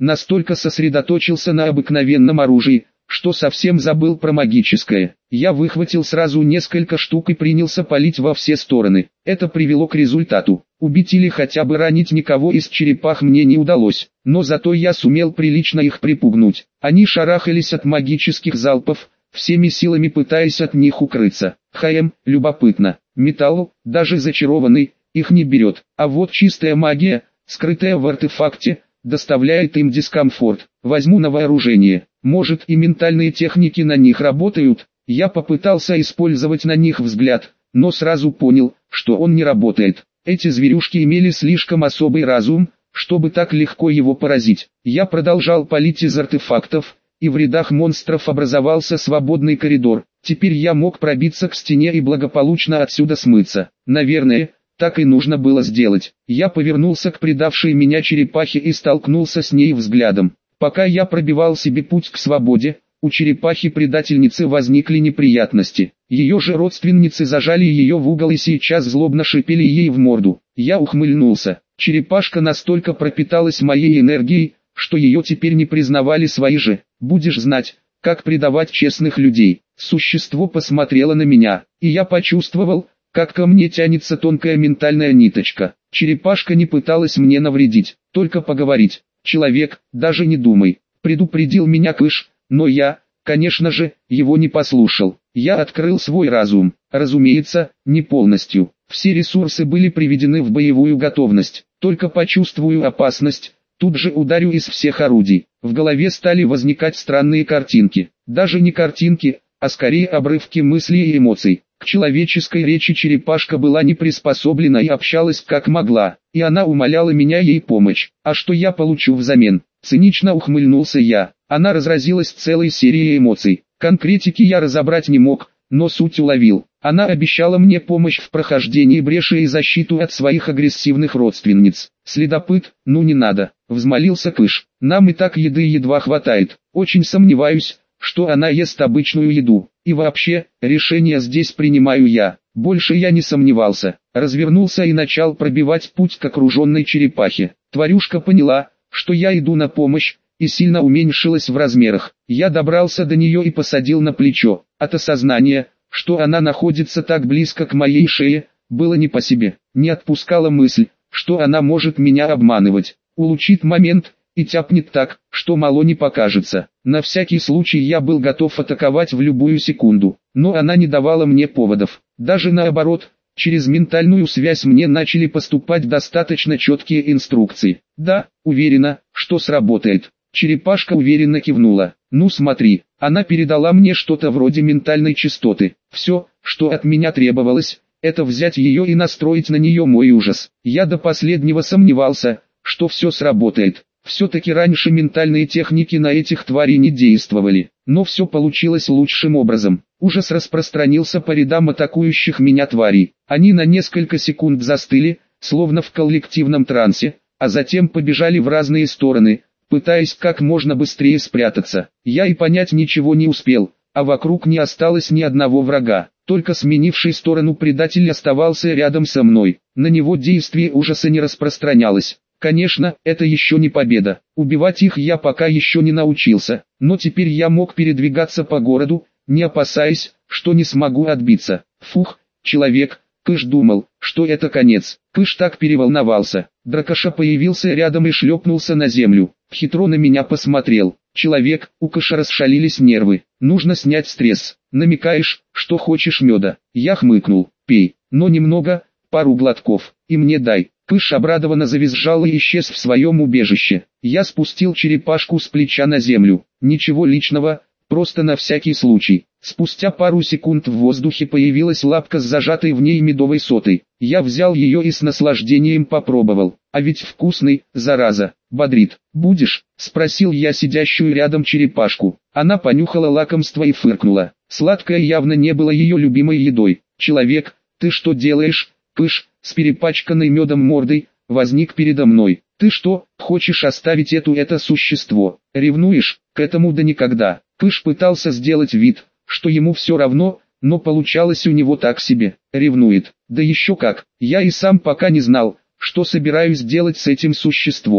настолько сосредоточился на обыкновенном оружии, что совсем забыл про магическое. Я выхватил сразу несколько штук и принялся палить во все стороны. Это привело к результату. Убить или хотя бы ранить никого из черепах мне не удалось, но зато я сумел прилично их припугнуть. Они шарахались от магических залпов, всеми силами пытаясь от них укрыться. Любопытно. Металл, даже зачарованный, их не берет. А вот чистая магия, скрытая в артефакте, доставляет им дискомфорт. Возьму на вооружение. Может, и ментальные техники на них работают? Я попытался использовать на них взгляд, но сразу понял, что он не работает. Эти зверюшки имели слишком особый разум, чтобы так легко его поразить. Я продолжал палить из артефактов, и в рядах монстров образовался свободный коридор. Теперь я мог пробиться к стене и благополучно отсюда смыться. Наверное, так и нужно было сделать. Я повернулся к предавшей меня черепахе и столкнулся с ней взглядом. Пока я пробивал себе путь к свободе, у черепахи-предательницы возникли неприятности. Ее же родственницы зажали ее в угол и сейчас злобно шипели ей в морду. Я ухмыльнулся. Черепашка настолько пропиталась моей энергией, что ее теперь не признавали свои же. Будешь знать, как предавать честных людей. Существо посмотрело на меня, и я почувствовал, как ко мне тянется тонкая ментальная ниточка. Черепашка не пыталась мне навредить, только поговорить. «Человек, даже не думай», — предупредил меня Кыш, но я, конечно же, его не послушал. Я открыл свой разум, разумеется, не полностью. Все ресурсы были приведены в боевую готовность. Только почувствую опасность, тут же ударю из всех орудий. В голове стали возникать странные картинки. Даже не картинки, а скорее обрывки мыслей и эмоций. К человеческой речи черепашка была не приспособлена и общалась как могла, и она умоляла меня ей помочь. А что я получу взамен? Цинично ухмыльнулся я. Она разразилась целой серией эмоций. Конкретики я разобрать не мог, но суть уловил. Она обещала мне помощь в прохождении бреши и защиту от своих агрессивных родственниц. «Следопыт, ну не надо», — взмолился Кыш. «Нам и так еды едва хватает. Очень сомневаюсь, что она ест обычную еду. И вообще, решение здесь принимаю я». Больше я не сомневался. Развернулся и начал пробивать путь к окруженной черепахе. Тварюшка поняла, что я иду на помощь, и сильно уменьшилась в размерах. Я добрался до нее и посадил на плечо. От осознания, что она находится так близко к моей шее, было не по себе. Не отпускала мысль, что она может меня обманывать. Улучит момент и тяпнет так, что мало не покажется. На всякий случай я был готов атаковать в любую секунду, но она не давала мне поводов. Даже наоборот, через ментальную связь мне начали поступать достаточно четкие инструкции. Да, уверена, что сработает. Черепашка уверенно кивнула. Ну смотри, она передала мне что-то вроде ментальной частоты. Все, что от меня требовалось, это взять ее и настроить на нее мой ужас. Я до последнего сомневался, что все сработает. Все-таки раньше ментальные техники на этих тварей не действовали, но все получилось лучшим образом. Ужас распространился по рядам атакующих меня тварей. Они на несколько секунд застыли, словно в коллективном трансе, а затем побежали в разные стороны, пытаясь как можно быстрее спрятаться. Я и понять ничего не успел, а вокруг не осталось ни одного врага. Только сменивший сторону предатель оставался рядом со мной. На него действие ужаса не распространялось. Конечно, это еще не победа. Убивать их я пока еще не научился, но теперь я мог передвигаться по городу, не опасаясь, что не смогу отбиться. Фух, человек, Кыш думал, что это конец. Кыш так переволновался. Дракоша появился рядом и шлепнулся на землю. Хитро на меня посмотрел. Человек, у Кыша расшалились нервы. Нужно снять стресс. Намекаешь, что хочешь меда? Я хмыкнул. Пей, но немного, пару глотков, и мне дай. Кыш обрадованно завизжал и исчез в своем убежище. Я спустил черепашку с плеча на землю. Ничего личного, просто на всякий случай. Спустя пару секунд в воздухе появилась лапка с зажатой в ней медовой сотой. Я взял ее и с наслаждением попробовал. А ведь вкусный, зараза, бодрит. «Будешь?» – спросил я сидящую рядом черепашку. Она понюхала лакомство и фыркнула. Сладкое явно не было ее любимой едой. «Человек, ты что делаешь?» Кыш, с перепачканной медом мордой, возник передо мной. «Ты что, хочешь оставить это существо? Ревнуешь? К этому да никогда». Кыш пытался сделать вид, что ему все равно, но получалось у него так себе. Ревнует. Да еще как. Я и сам пока не знал, что собираюсь делать с этим существом.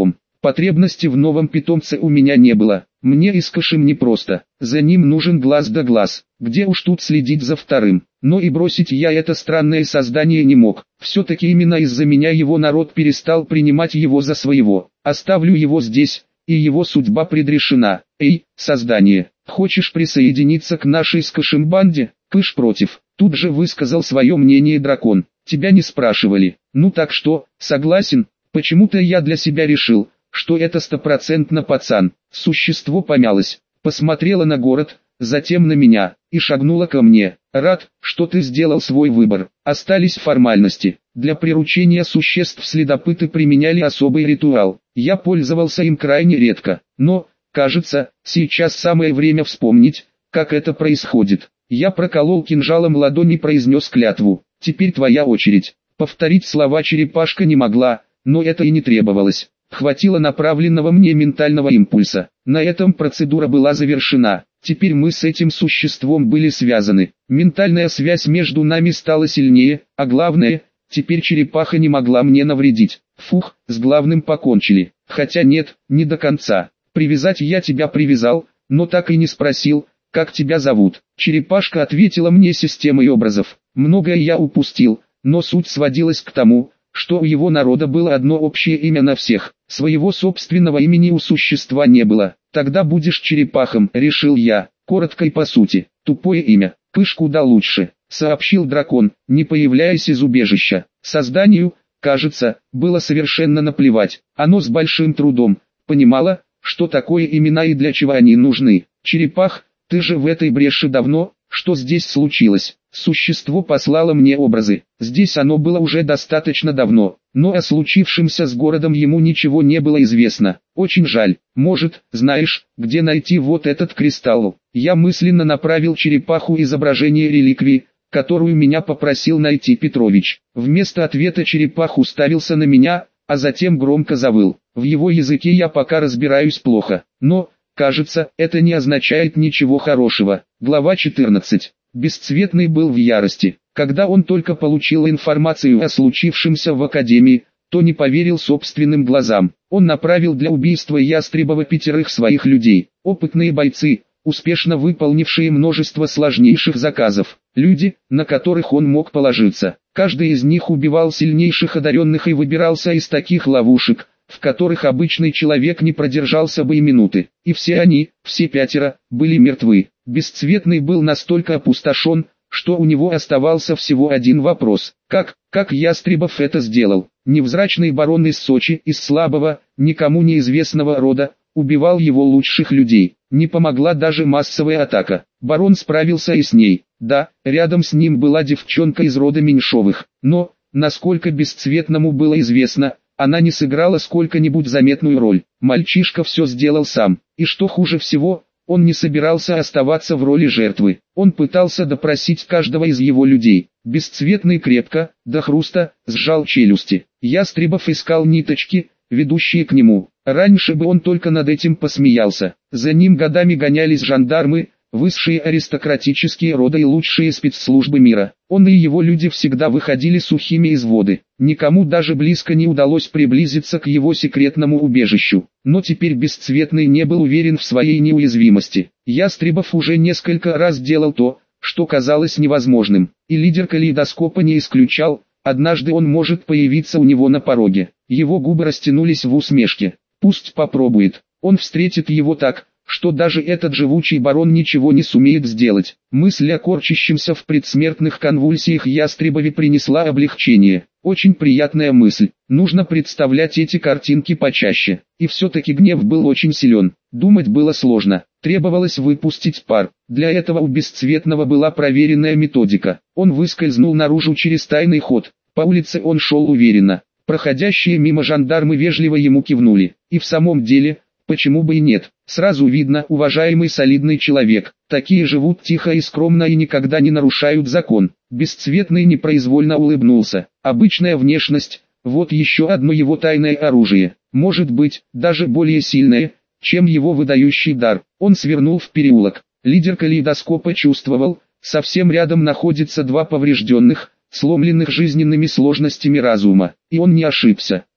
Потребности в новом питомце у меня не было. Мне и с Кашем непросто. За ним нужен глаз да глаз. Где уж тут следить за вторым. Но и бросить я это странное создание не мог. Все-таки именно из-за меня его народ перестал принимать его за своего. Оставлю его здесь, и его судьба предрешена. Эй, создание, хочешь присоединиться к нашей с Кашем банде? Кыш против. Тут же высказал свое мнение дракон. Тебя не спрашивали. Ну так что, согласен? Почему-то я для себя решил, что это стопроцентно пацан. Существо помялось, посмотрело на город, затем на меня, и шагнуло ко мне. Рад, что ты сделал свой выбор. Остались формальности. Для приручения существ следопыты применяли особый ритуал. Я пользовался им крайне редко, но, кажется, сейчас самое время вспомнить, как это происходит. Я проколол кинжалом ладонь и произнес клятву. Теперь твоя очередь. Повторить слова черепашка не могла, но это и не требовалось. Хватило направленного мне ментального импульса. На этом процедура была завершена. Теперь мы с этим существом были связаны. Ментальная связь между нами стала сильнее, а главное, теперь черепаха не могла мне навредить. Фух, с главным покончили. Хотя нет, не до конца. Привязать я тебя привязал, но так и не спросил, как тебя зовут. Черепашка ответила мне системой образов. Многое я упустил, но суть сводилась к тому, что у его народа было одно общее имя на всех. Своего собственного имени у существа не было. Тогда будешь черепахом, решил я. Коротко и по сути. Тупое имя. Кыш куда лучше, сообщил дракон, не появляясь из убежища. Созданию, кажется, было совершенно наплевать. Оно с большим трудом понимало, что такое имена и для чего они нужны. Черепах, ты же в этой бреши давно? Что здесь случилось? Существо послало мне образы. Здесь оно было уже достаточно давно, но о случившемся с городом ему ничего не было известно. Очень жаль. Может, знаешь, где найти вот этот кристалл? Я мысленно направил черепаху изображение реликвии, которую меня попросил найти Петрович. Вместо ответа черепах уставился на меня, а затем громко завыл. В его языке я пока разбираюсь плохо, но, кажется, это не означает ничего хорошего. Глава 14. Бесцветный был в ярости. Когда он только получил информацию о случившемся в Академии, то не поверил собственным глазам. Он направил для убийства Ястребова 5 своих людей. Опытные бойцы, успешно выполнившие множество сложнейших заказов. Люди, на которых он мог положиться. Каждый из них убивал сильнейших одаренных и выбирался из таких ловушек, в которых обычный человек не продержался бы и минуты. И все они, все 5, были мертвы. Бесцветный был настолько опустошен, что у него оставался всего один вопрос. Как Ястребов это сделал? Невзрачный барон из Сочи, из слабого, никому неизвестного рода, убивал его лучших людей. Не помогла даже массовая атака. Барон справился и с ней. Да, рядом с ним была девчонка из рода Меньшовых. Но, насколько Бесцветному было известно, она не сыграла сколько-нибудь заметную роль. Мальчишка все сделал сам. И что хуже всего, он не собирался оставаться в роли жертвы. Он пытался допросить каждого из его людей. Бесцветный крепко, до хруста, сжал челюсти. Ястребов искал ниточки, ведущие к нему. Раньше бы он только над этим посмеялся. За ним годами гонялись жандармы, высшие аристократические роды и лучшие спецслужбы мира. Он и его люди всегда выходили сухими из воды. Никому даже близко не удалось приблизиться к его секретному убежищу. Но теперь Бесцветный не был уверен в своей неуязвимости. Ястребов уже несколько раз делал то, что казалось невозможным. И лидер калейдоскопа не исключал, однажды он может появиться у него на пороге. Его губы растянулись в усмешке. Пусть попробует. Он встретит его так, что даже этот живучий барон ничего не сумеет сделать. Мысль о корчащемся в предсмертных конвульсиях Ястребове принесла облегчение. Очень приятная мысль. Нужно представлять эти картинки почаще. И все-таки гнев был очень силен. Думать было сложно. Требовалось выпустить пар. Для этого у Бесцветного была проверенная методика. Он выскользнул наружу через тайный ход. По улице он шел уверенно. Проходящие мимо жандармы вежливо ему кивнули. И в самом деле, почему бы и нет? Сразу видно, уважаемый солидный человек. Такие живут тихо и скромно и никогда не нарушают закон. Бесцветный непроизвольно улыбнулся. Обычная внешность, вот еще одно его тайное оружие. Может быть, даже более сильное, чем его выдающий дар. Он свернул в переулок. Лидер калейдоскопа чувствовал, совсем рядом находится 2 поврежденных, сломленных жизненными сложностями разума. И он не ошибся.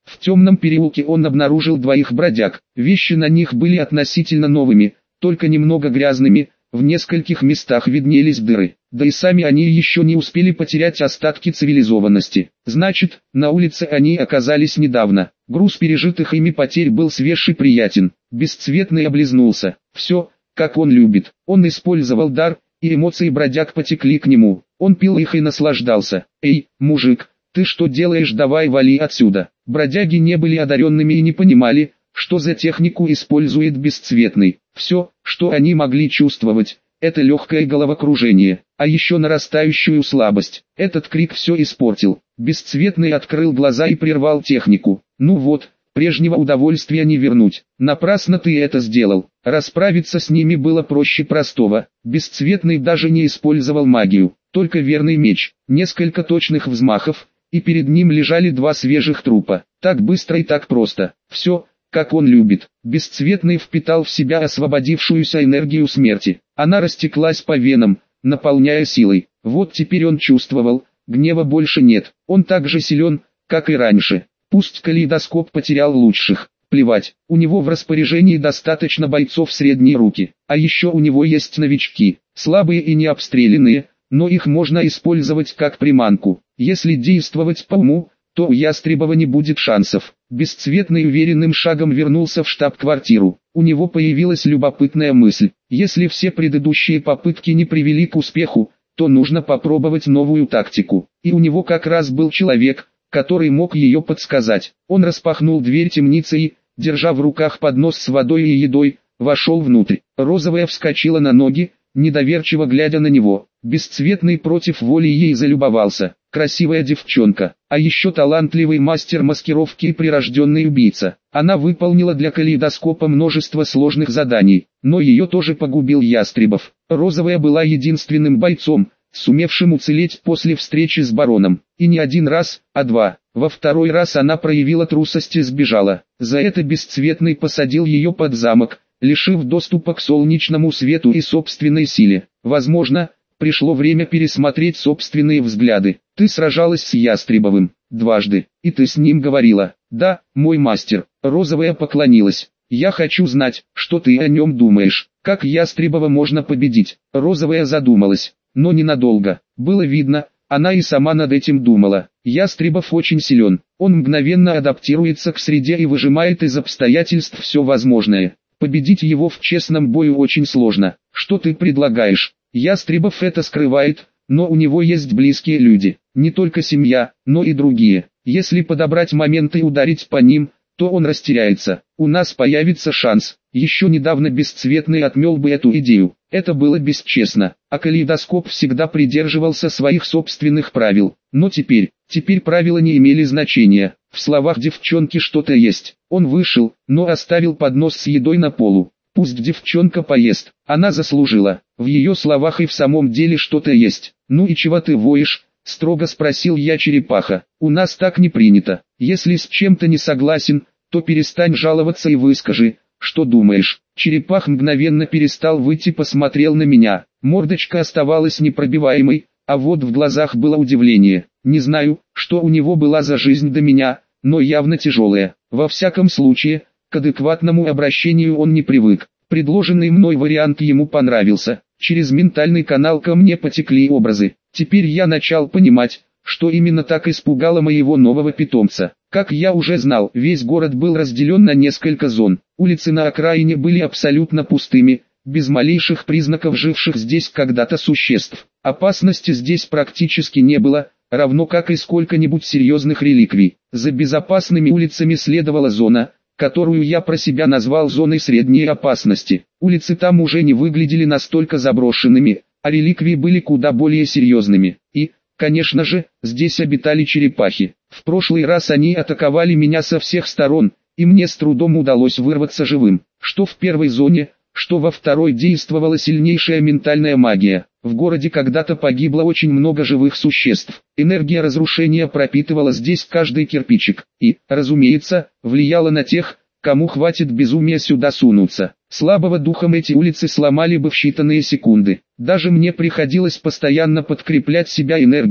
В темном переулке он обнаружил двоих бродяг. Вещи на них были относительно новыми, только немного грязными, в нескольких местах виднелись дыры. Да и сами они еще не успели потерять остатки цивилизованности. Значит, на улице они оказались недавно. Груз пережитых ими потерь был свеж и приятен. Бесцветный облизнулся. Все, как он любит. Он использовал дар, и эмоции бродяг потекли к нему. Он пил их и наслаждался. «Эй, мужик, ты что делаешь, давай вали отсюда». Бродяги не были одаренными и не понимали, что за технику использует Бесцветный. Все, что они могли чувствовать, это легкое головокружение, а еще нарастающую слабость. Этот крик все испортил. Бесцветный открыл глаза и прервал технику. «Ну вот, прежнего удовольствия не вернуть. Напрасно ты это сделал». Расправиться с ними было проще простого. Бесцветный даже не использовал магию, только верный меч. Несколько точных взмахов, и перед ним лежали два свежих трупа. Так быстро и так просто. Все, как он любит. Бесцветный впитал в себя освободившуюся энергию смерти. Она растеклась по венам, наполняя силой. Вот теперь он чувствовал, гнева больше нет. Он так же силен, как и раньше. Пусть калейдоскоп потерял лучших. Плевать, у него в распоряжении достаточно бойцов средней руки. А еще у него есть новички, слабые и необстрелянные, но их можно использовать как приманку. Если действовать по уму, то у Ястребова не будет шансов. Бесцветный уверенным шагом вернулся в штаб-квартиру. У него появилась любопытная мысль. Если все предыдущие попытки не привели к успеху, то нужно попробовать новую тактику. И у него как раз был человек, который мог ее подсказать. Он распахнул дверь темницы и, держа в руках поднос с водой и едой, вошел внутрь. Розовая вскочила на ноги, недоверчиво глядя на него. Бесцветный против воли ей залюбовался. Красивая девчонка, а еще талантливый мастер маскировки и прирожденный убийца. Она выполнила для калейдоскопа множество сложных заданий, но ее тоже погубил Ястребов. Розовая была единственным бойцом, сумевшим уцелеть после встречи с бароном. И не один раз, а два. Во второй раз она проявила трусость и сбежала. За это Бесцветный посадил ее под замок, лишив доступа к солнечному свету и собственной силе. Возможно, пришло время пересмотреть собственные взгляды. Ты сражалась с Ястребовым дважды, и ты с ним говорила. Да, мой мастер. Розовая поклонилась. Я хочу знать, что ты о нем думаешь. Как Ястребова можно победить? Розовая задумалась, но ненадолго. Было видно, она и сама над этим думала. Ястребов очень силен. Он мгновенно адаптируется к среде и выжимает из обстоятельств все возможное. Победить его в честном бою очень сложно. Что ты предлагаешь? Ястребов это скрывает, но у него есть близкие люди. Не только семья, но и другие. Если подобрать момент и ударить по ним, то он растеряется. У нас появится шанс. Еще недавно Бесцветный отмел бы эту идею. Это было бесчестно. А калейдоскоп всегда придерживался своих собственных правил. Но теперь правила не имели значения. В словах девчонки что-то есть. Он вышел, но оставил поднос с едой на полу. Пусть девчонка поест, она заслужила. В ее словах и в самом деле что-то есть. Ну и чего ты воешь? Строго спросил я черепаха. У нас так не принято. Если с чем-то не согласен, то перестань жаловаться и выскажи, что думаешь. Черепах мгновенно перестал выть и посмотрел на меня. Мордочка оставалась непробиваемой, а вот в глазах было удивление. Не знаю, что у него была за жизнь до меня, но явно тяжелая. Во всяком случае, к адекватному обращению он не привык. Предложенный мной вариант ему понравился. Через ментальный канал ко мне потекли образы. Теперь я начал понимать, что именно так испугало моего нового питомца. Как я уже знал, весь город был разделен на несколько зон. Улицы на окраине были абсолютно пустыми, без малейших признаков живших здесь когда-то существ. Опасности здесь практически не было, равно как и сколько-нибудь серьезных реликвий. За безопасными улицами следовала зона, которую я про себя назвал зоной средней опасности. Улицы там уже не выглядели настолько заброшенными, а реликвии были куда более серьезными. И, конечно же, здесь обитали черепахи. В прошлый раз они атаковали меня со всех сторон, и мне с трудом удалось вырваться живым. Что в первой зоне, что во второй действовала сильнейшая ментальная магия. В городе когда-то погибло очень много живых существ. Энергия разрушения пропитывала здесь каждый кирпичик и, разумеется, влияла на тех, кому хватит безумия сюда сунуться. Слабого духом эти улицы сломали бы в считанные секунды. Даже мне приходилось постоянно подкреплять себя энергией,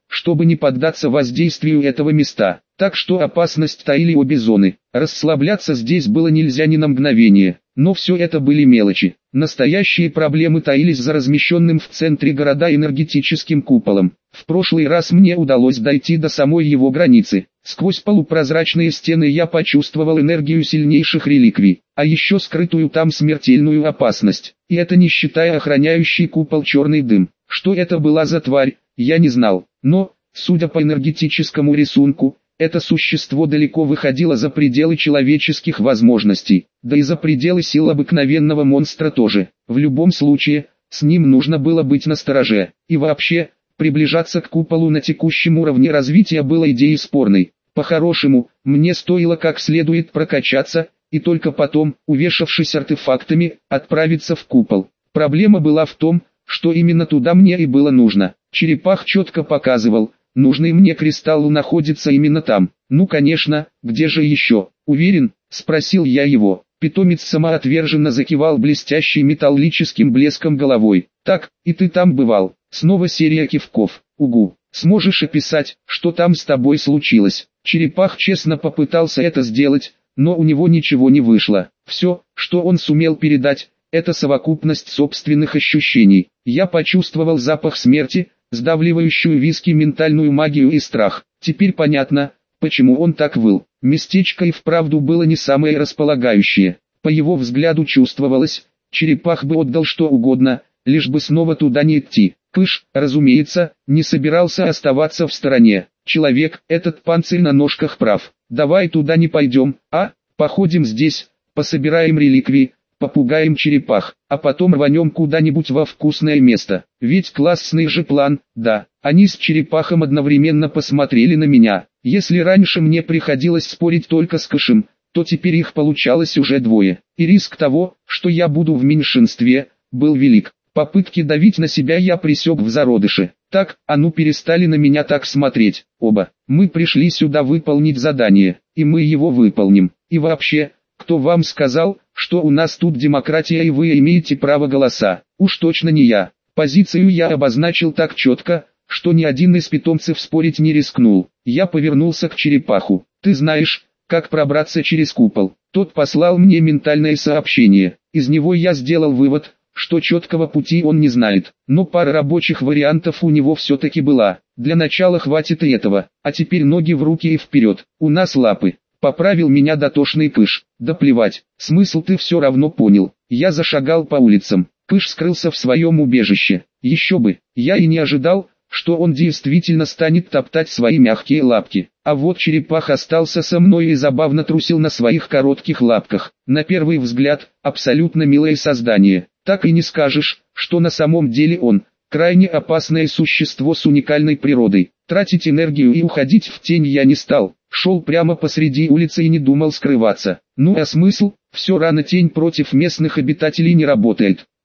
чтобы не поддаться воздействию этого места. Так что опасность таили обе зоны. Расслабляться здесь было нельзя ни на мгновение. Но все это были мелочи. Настоящие проблемы таились за размещенным в центре города энергетическим куполом. В прошлый раз мне удалось дойти до самой его границы. Сквозь полупрозрачные стены я почувствовал энергию сильнейших реликвий, а еще скрытую там смертельную опасность. И это не считая охраняющий купол черный дым. Что это была за тварь, я не знал. Но, судя по энергетическому рисунку, это существо далеко выходило за пределы человеческих возможностей, да и за пределы сил обыкновенного монстра тоже. В любом случае, с ним нужно было быть настороже. И вообще, приближаться к куполу на текущем уровне развития было идеей спорной. По-хорошему, мне стоило как следует прокачаться, и только потом, увешавшись артефактами, отправиться в купол. Проблема была в том, что именно туда мне и было нужно. Черепах четко показывал, нужный мне кристалл находится именно там. Ну конечно, где же еще? Уверен? Спросил я его. Питомец самоотверженно закивал блестящей металлическим блеском головой. Так, и ты там бывал? Снова серия кивков. Угу. Сможешь описать, что там с тобой случилось? Черепах честно попытался это сделать, но у него ничего не вышло. Все, что он сумел передать, это совокупность собственных ощущений. Я почувствовал запах смерти, сдавливающую виски ментальную магию и страх. Теперь понятно, почему он так выл. Местечко и вправду было не самое располагающее. По его взгляду чувствовалось, черепах бы отдал что угодно, лишь бы снова туда не идти. Пыш, разумеется, не собирался оставаться в стороне. Человек, этот панцирь на ножках прав. Давай туда не пойдем, а? Походим здесь, пособираем реликвии, попугаем черепах, а потом рванем куда-нибудь во вкусное место. Ведь классный же план, да. Они с черепахом одновременно посмотрели на меня. Если раньше мне приходилось спорить только с Кашем, то теперь их получалось уже двое. И риск того, что я буду в меньшинстве, был велик. Попытки давить на себя я пресек в зародыше. Так, а ну перестали на меня так смотреть. Оба. Мы пришли сюда выполнить задание, и мы его выполним. И вообще, кто вам сказал, что у нас тут демократия и вы имеете право голоса? Уж точно не я. Позицию я обозначил так четко, что ни один из питомцев спорить не рискнул. Я повернулся к черепаху. Ты знаешь, как пробраться через купол? Тот послал мне ментальное сообщение. Из него я сделал вывод, что четкого пути он не знает, но пара рабочих вариантов у него все-таки была. Для начала хватит и этого, а теперь ноги в руки и вперед, у нас лапы. Поправил меня дотошный Пыш. Да плевать, смысл ты все равно понял. Я зашагал по улицам. Пыш скрылся в своем убежище. Еще бы, я и не ожидал, что он действительно станет топтать свои мягкие лапки. А вот черепах остался со мной и забавно трусил на своих коротких лапках. На первый взгляд, абсолютно милое создание. Так и не скажешь, что на самом деле он крайне опасное существо с уникальной природой. Тратить энергию и уходить в тень я не стал. Шел прямо посреди улицы и не думал скрываться. Ну а смысл? Все равно тень против местных обитателей не работает.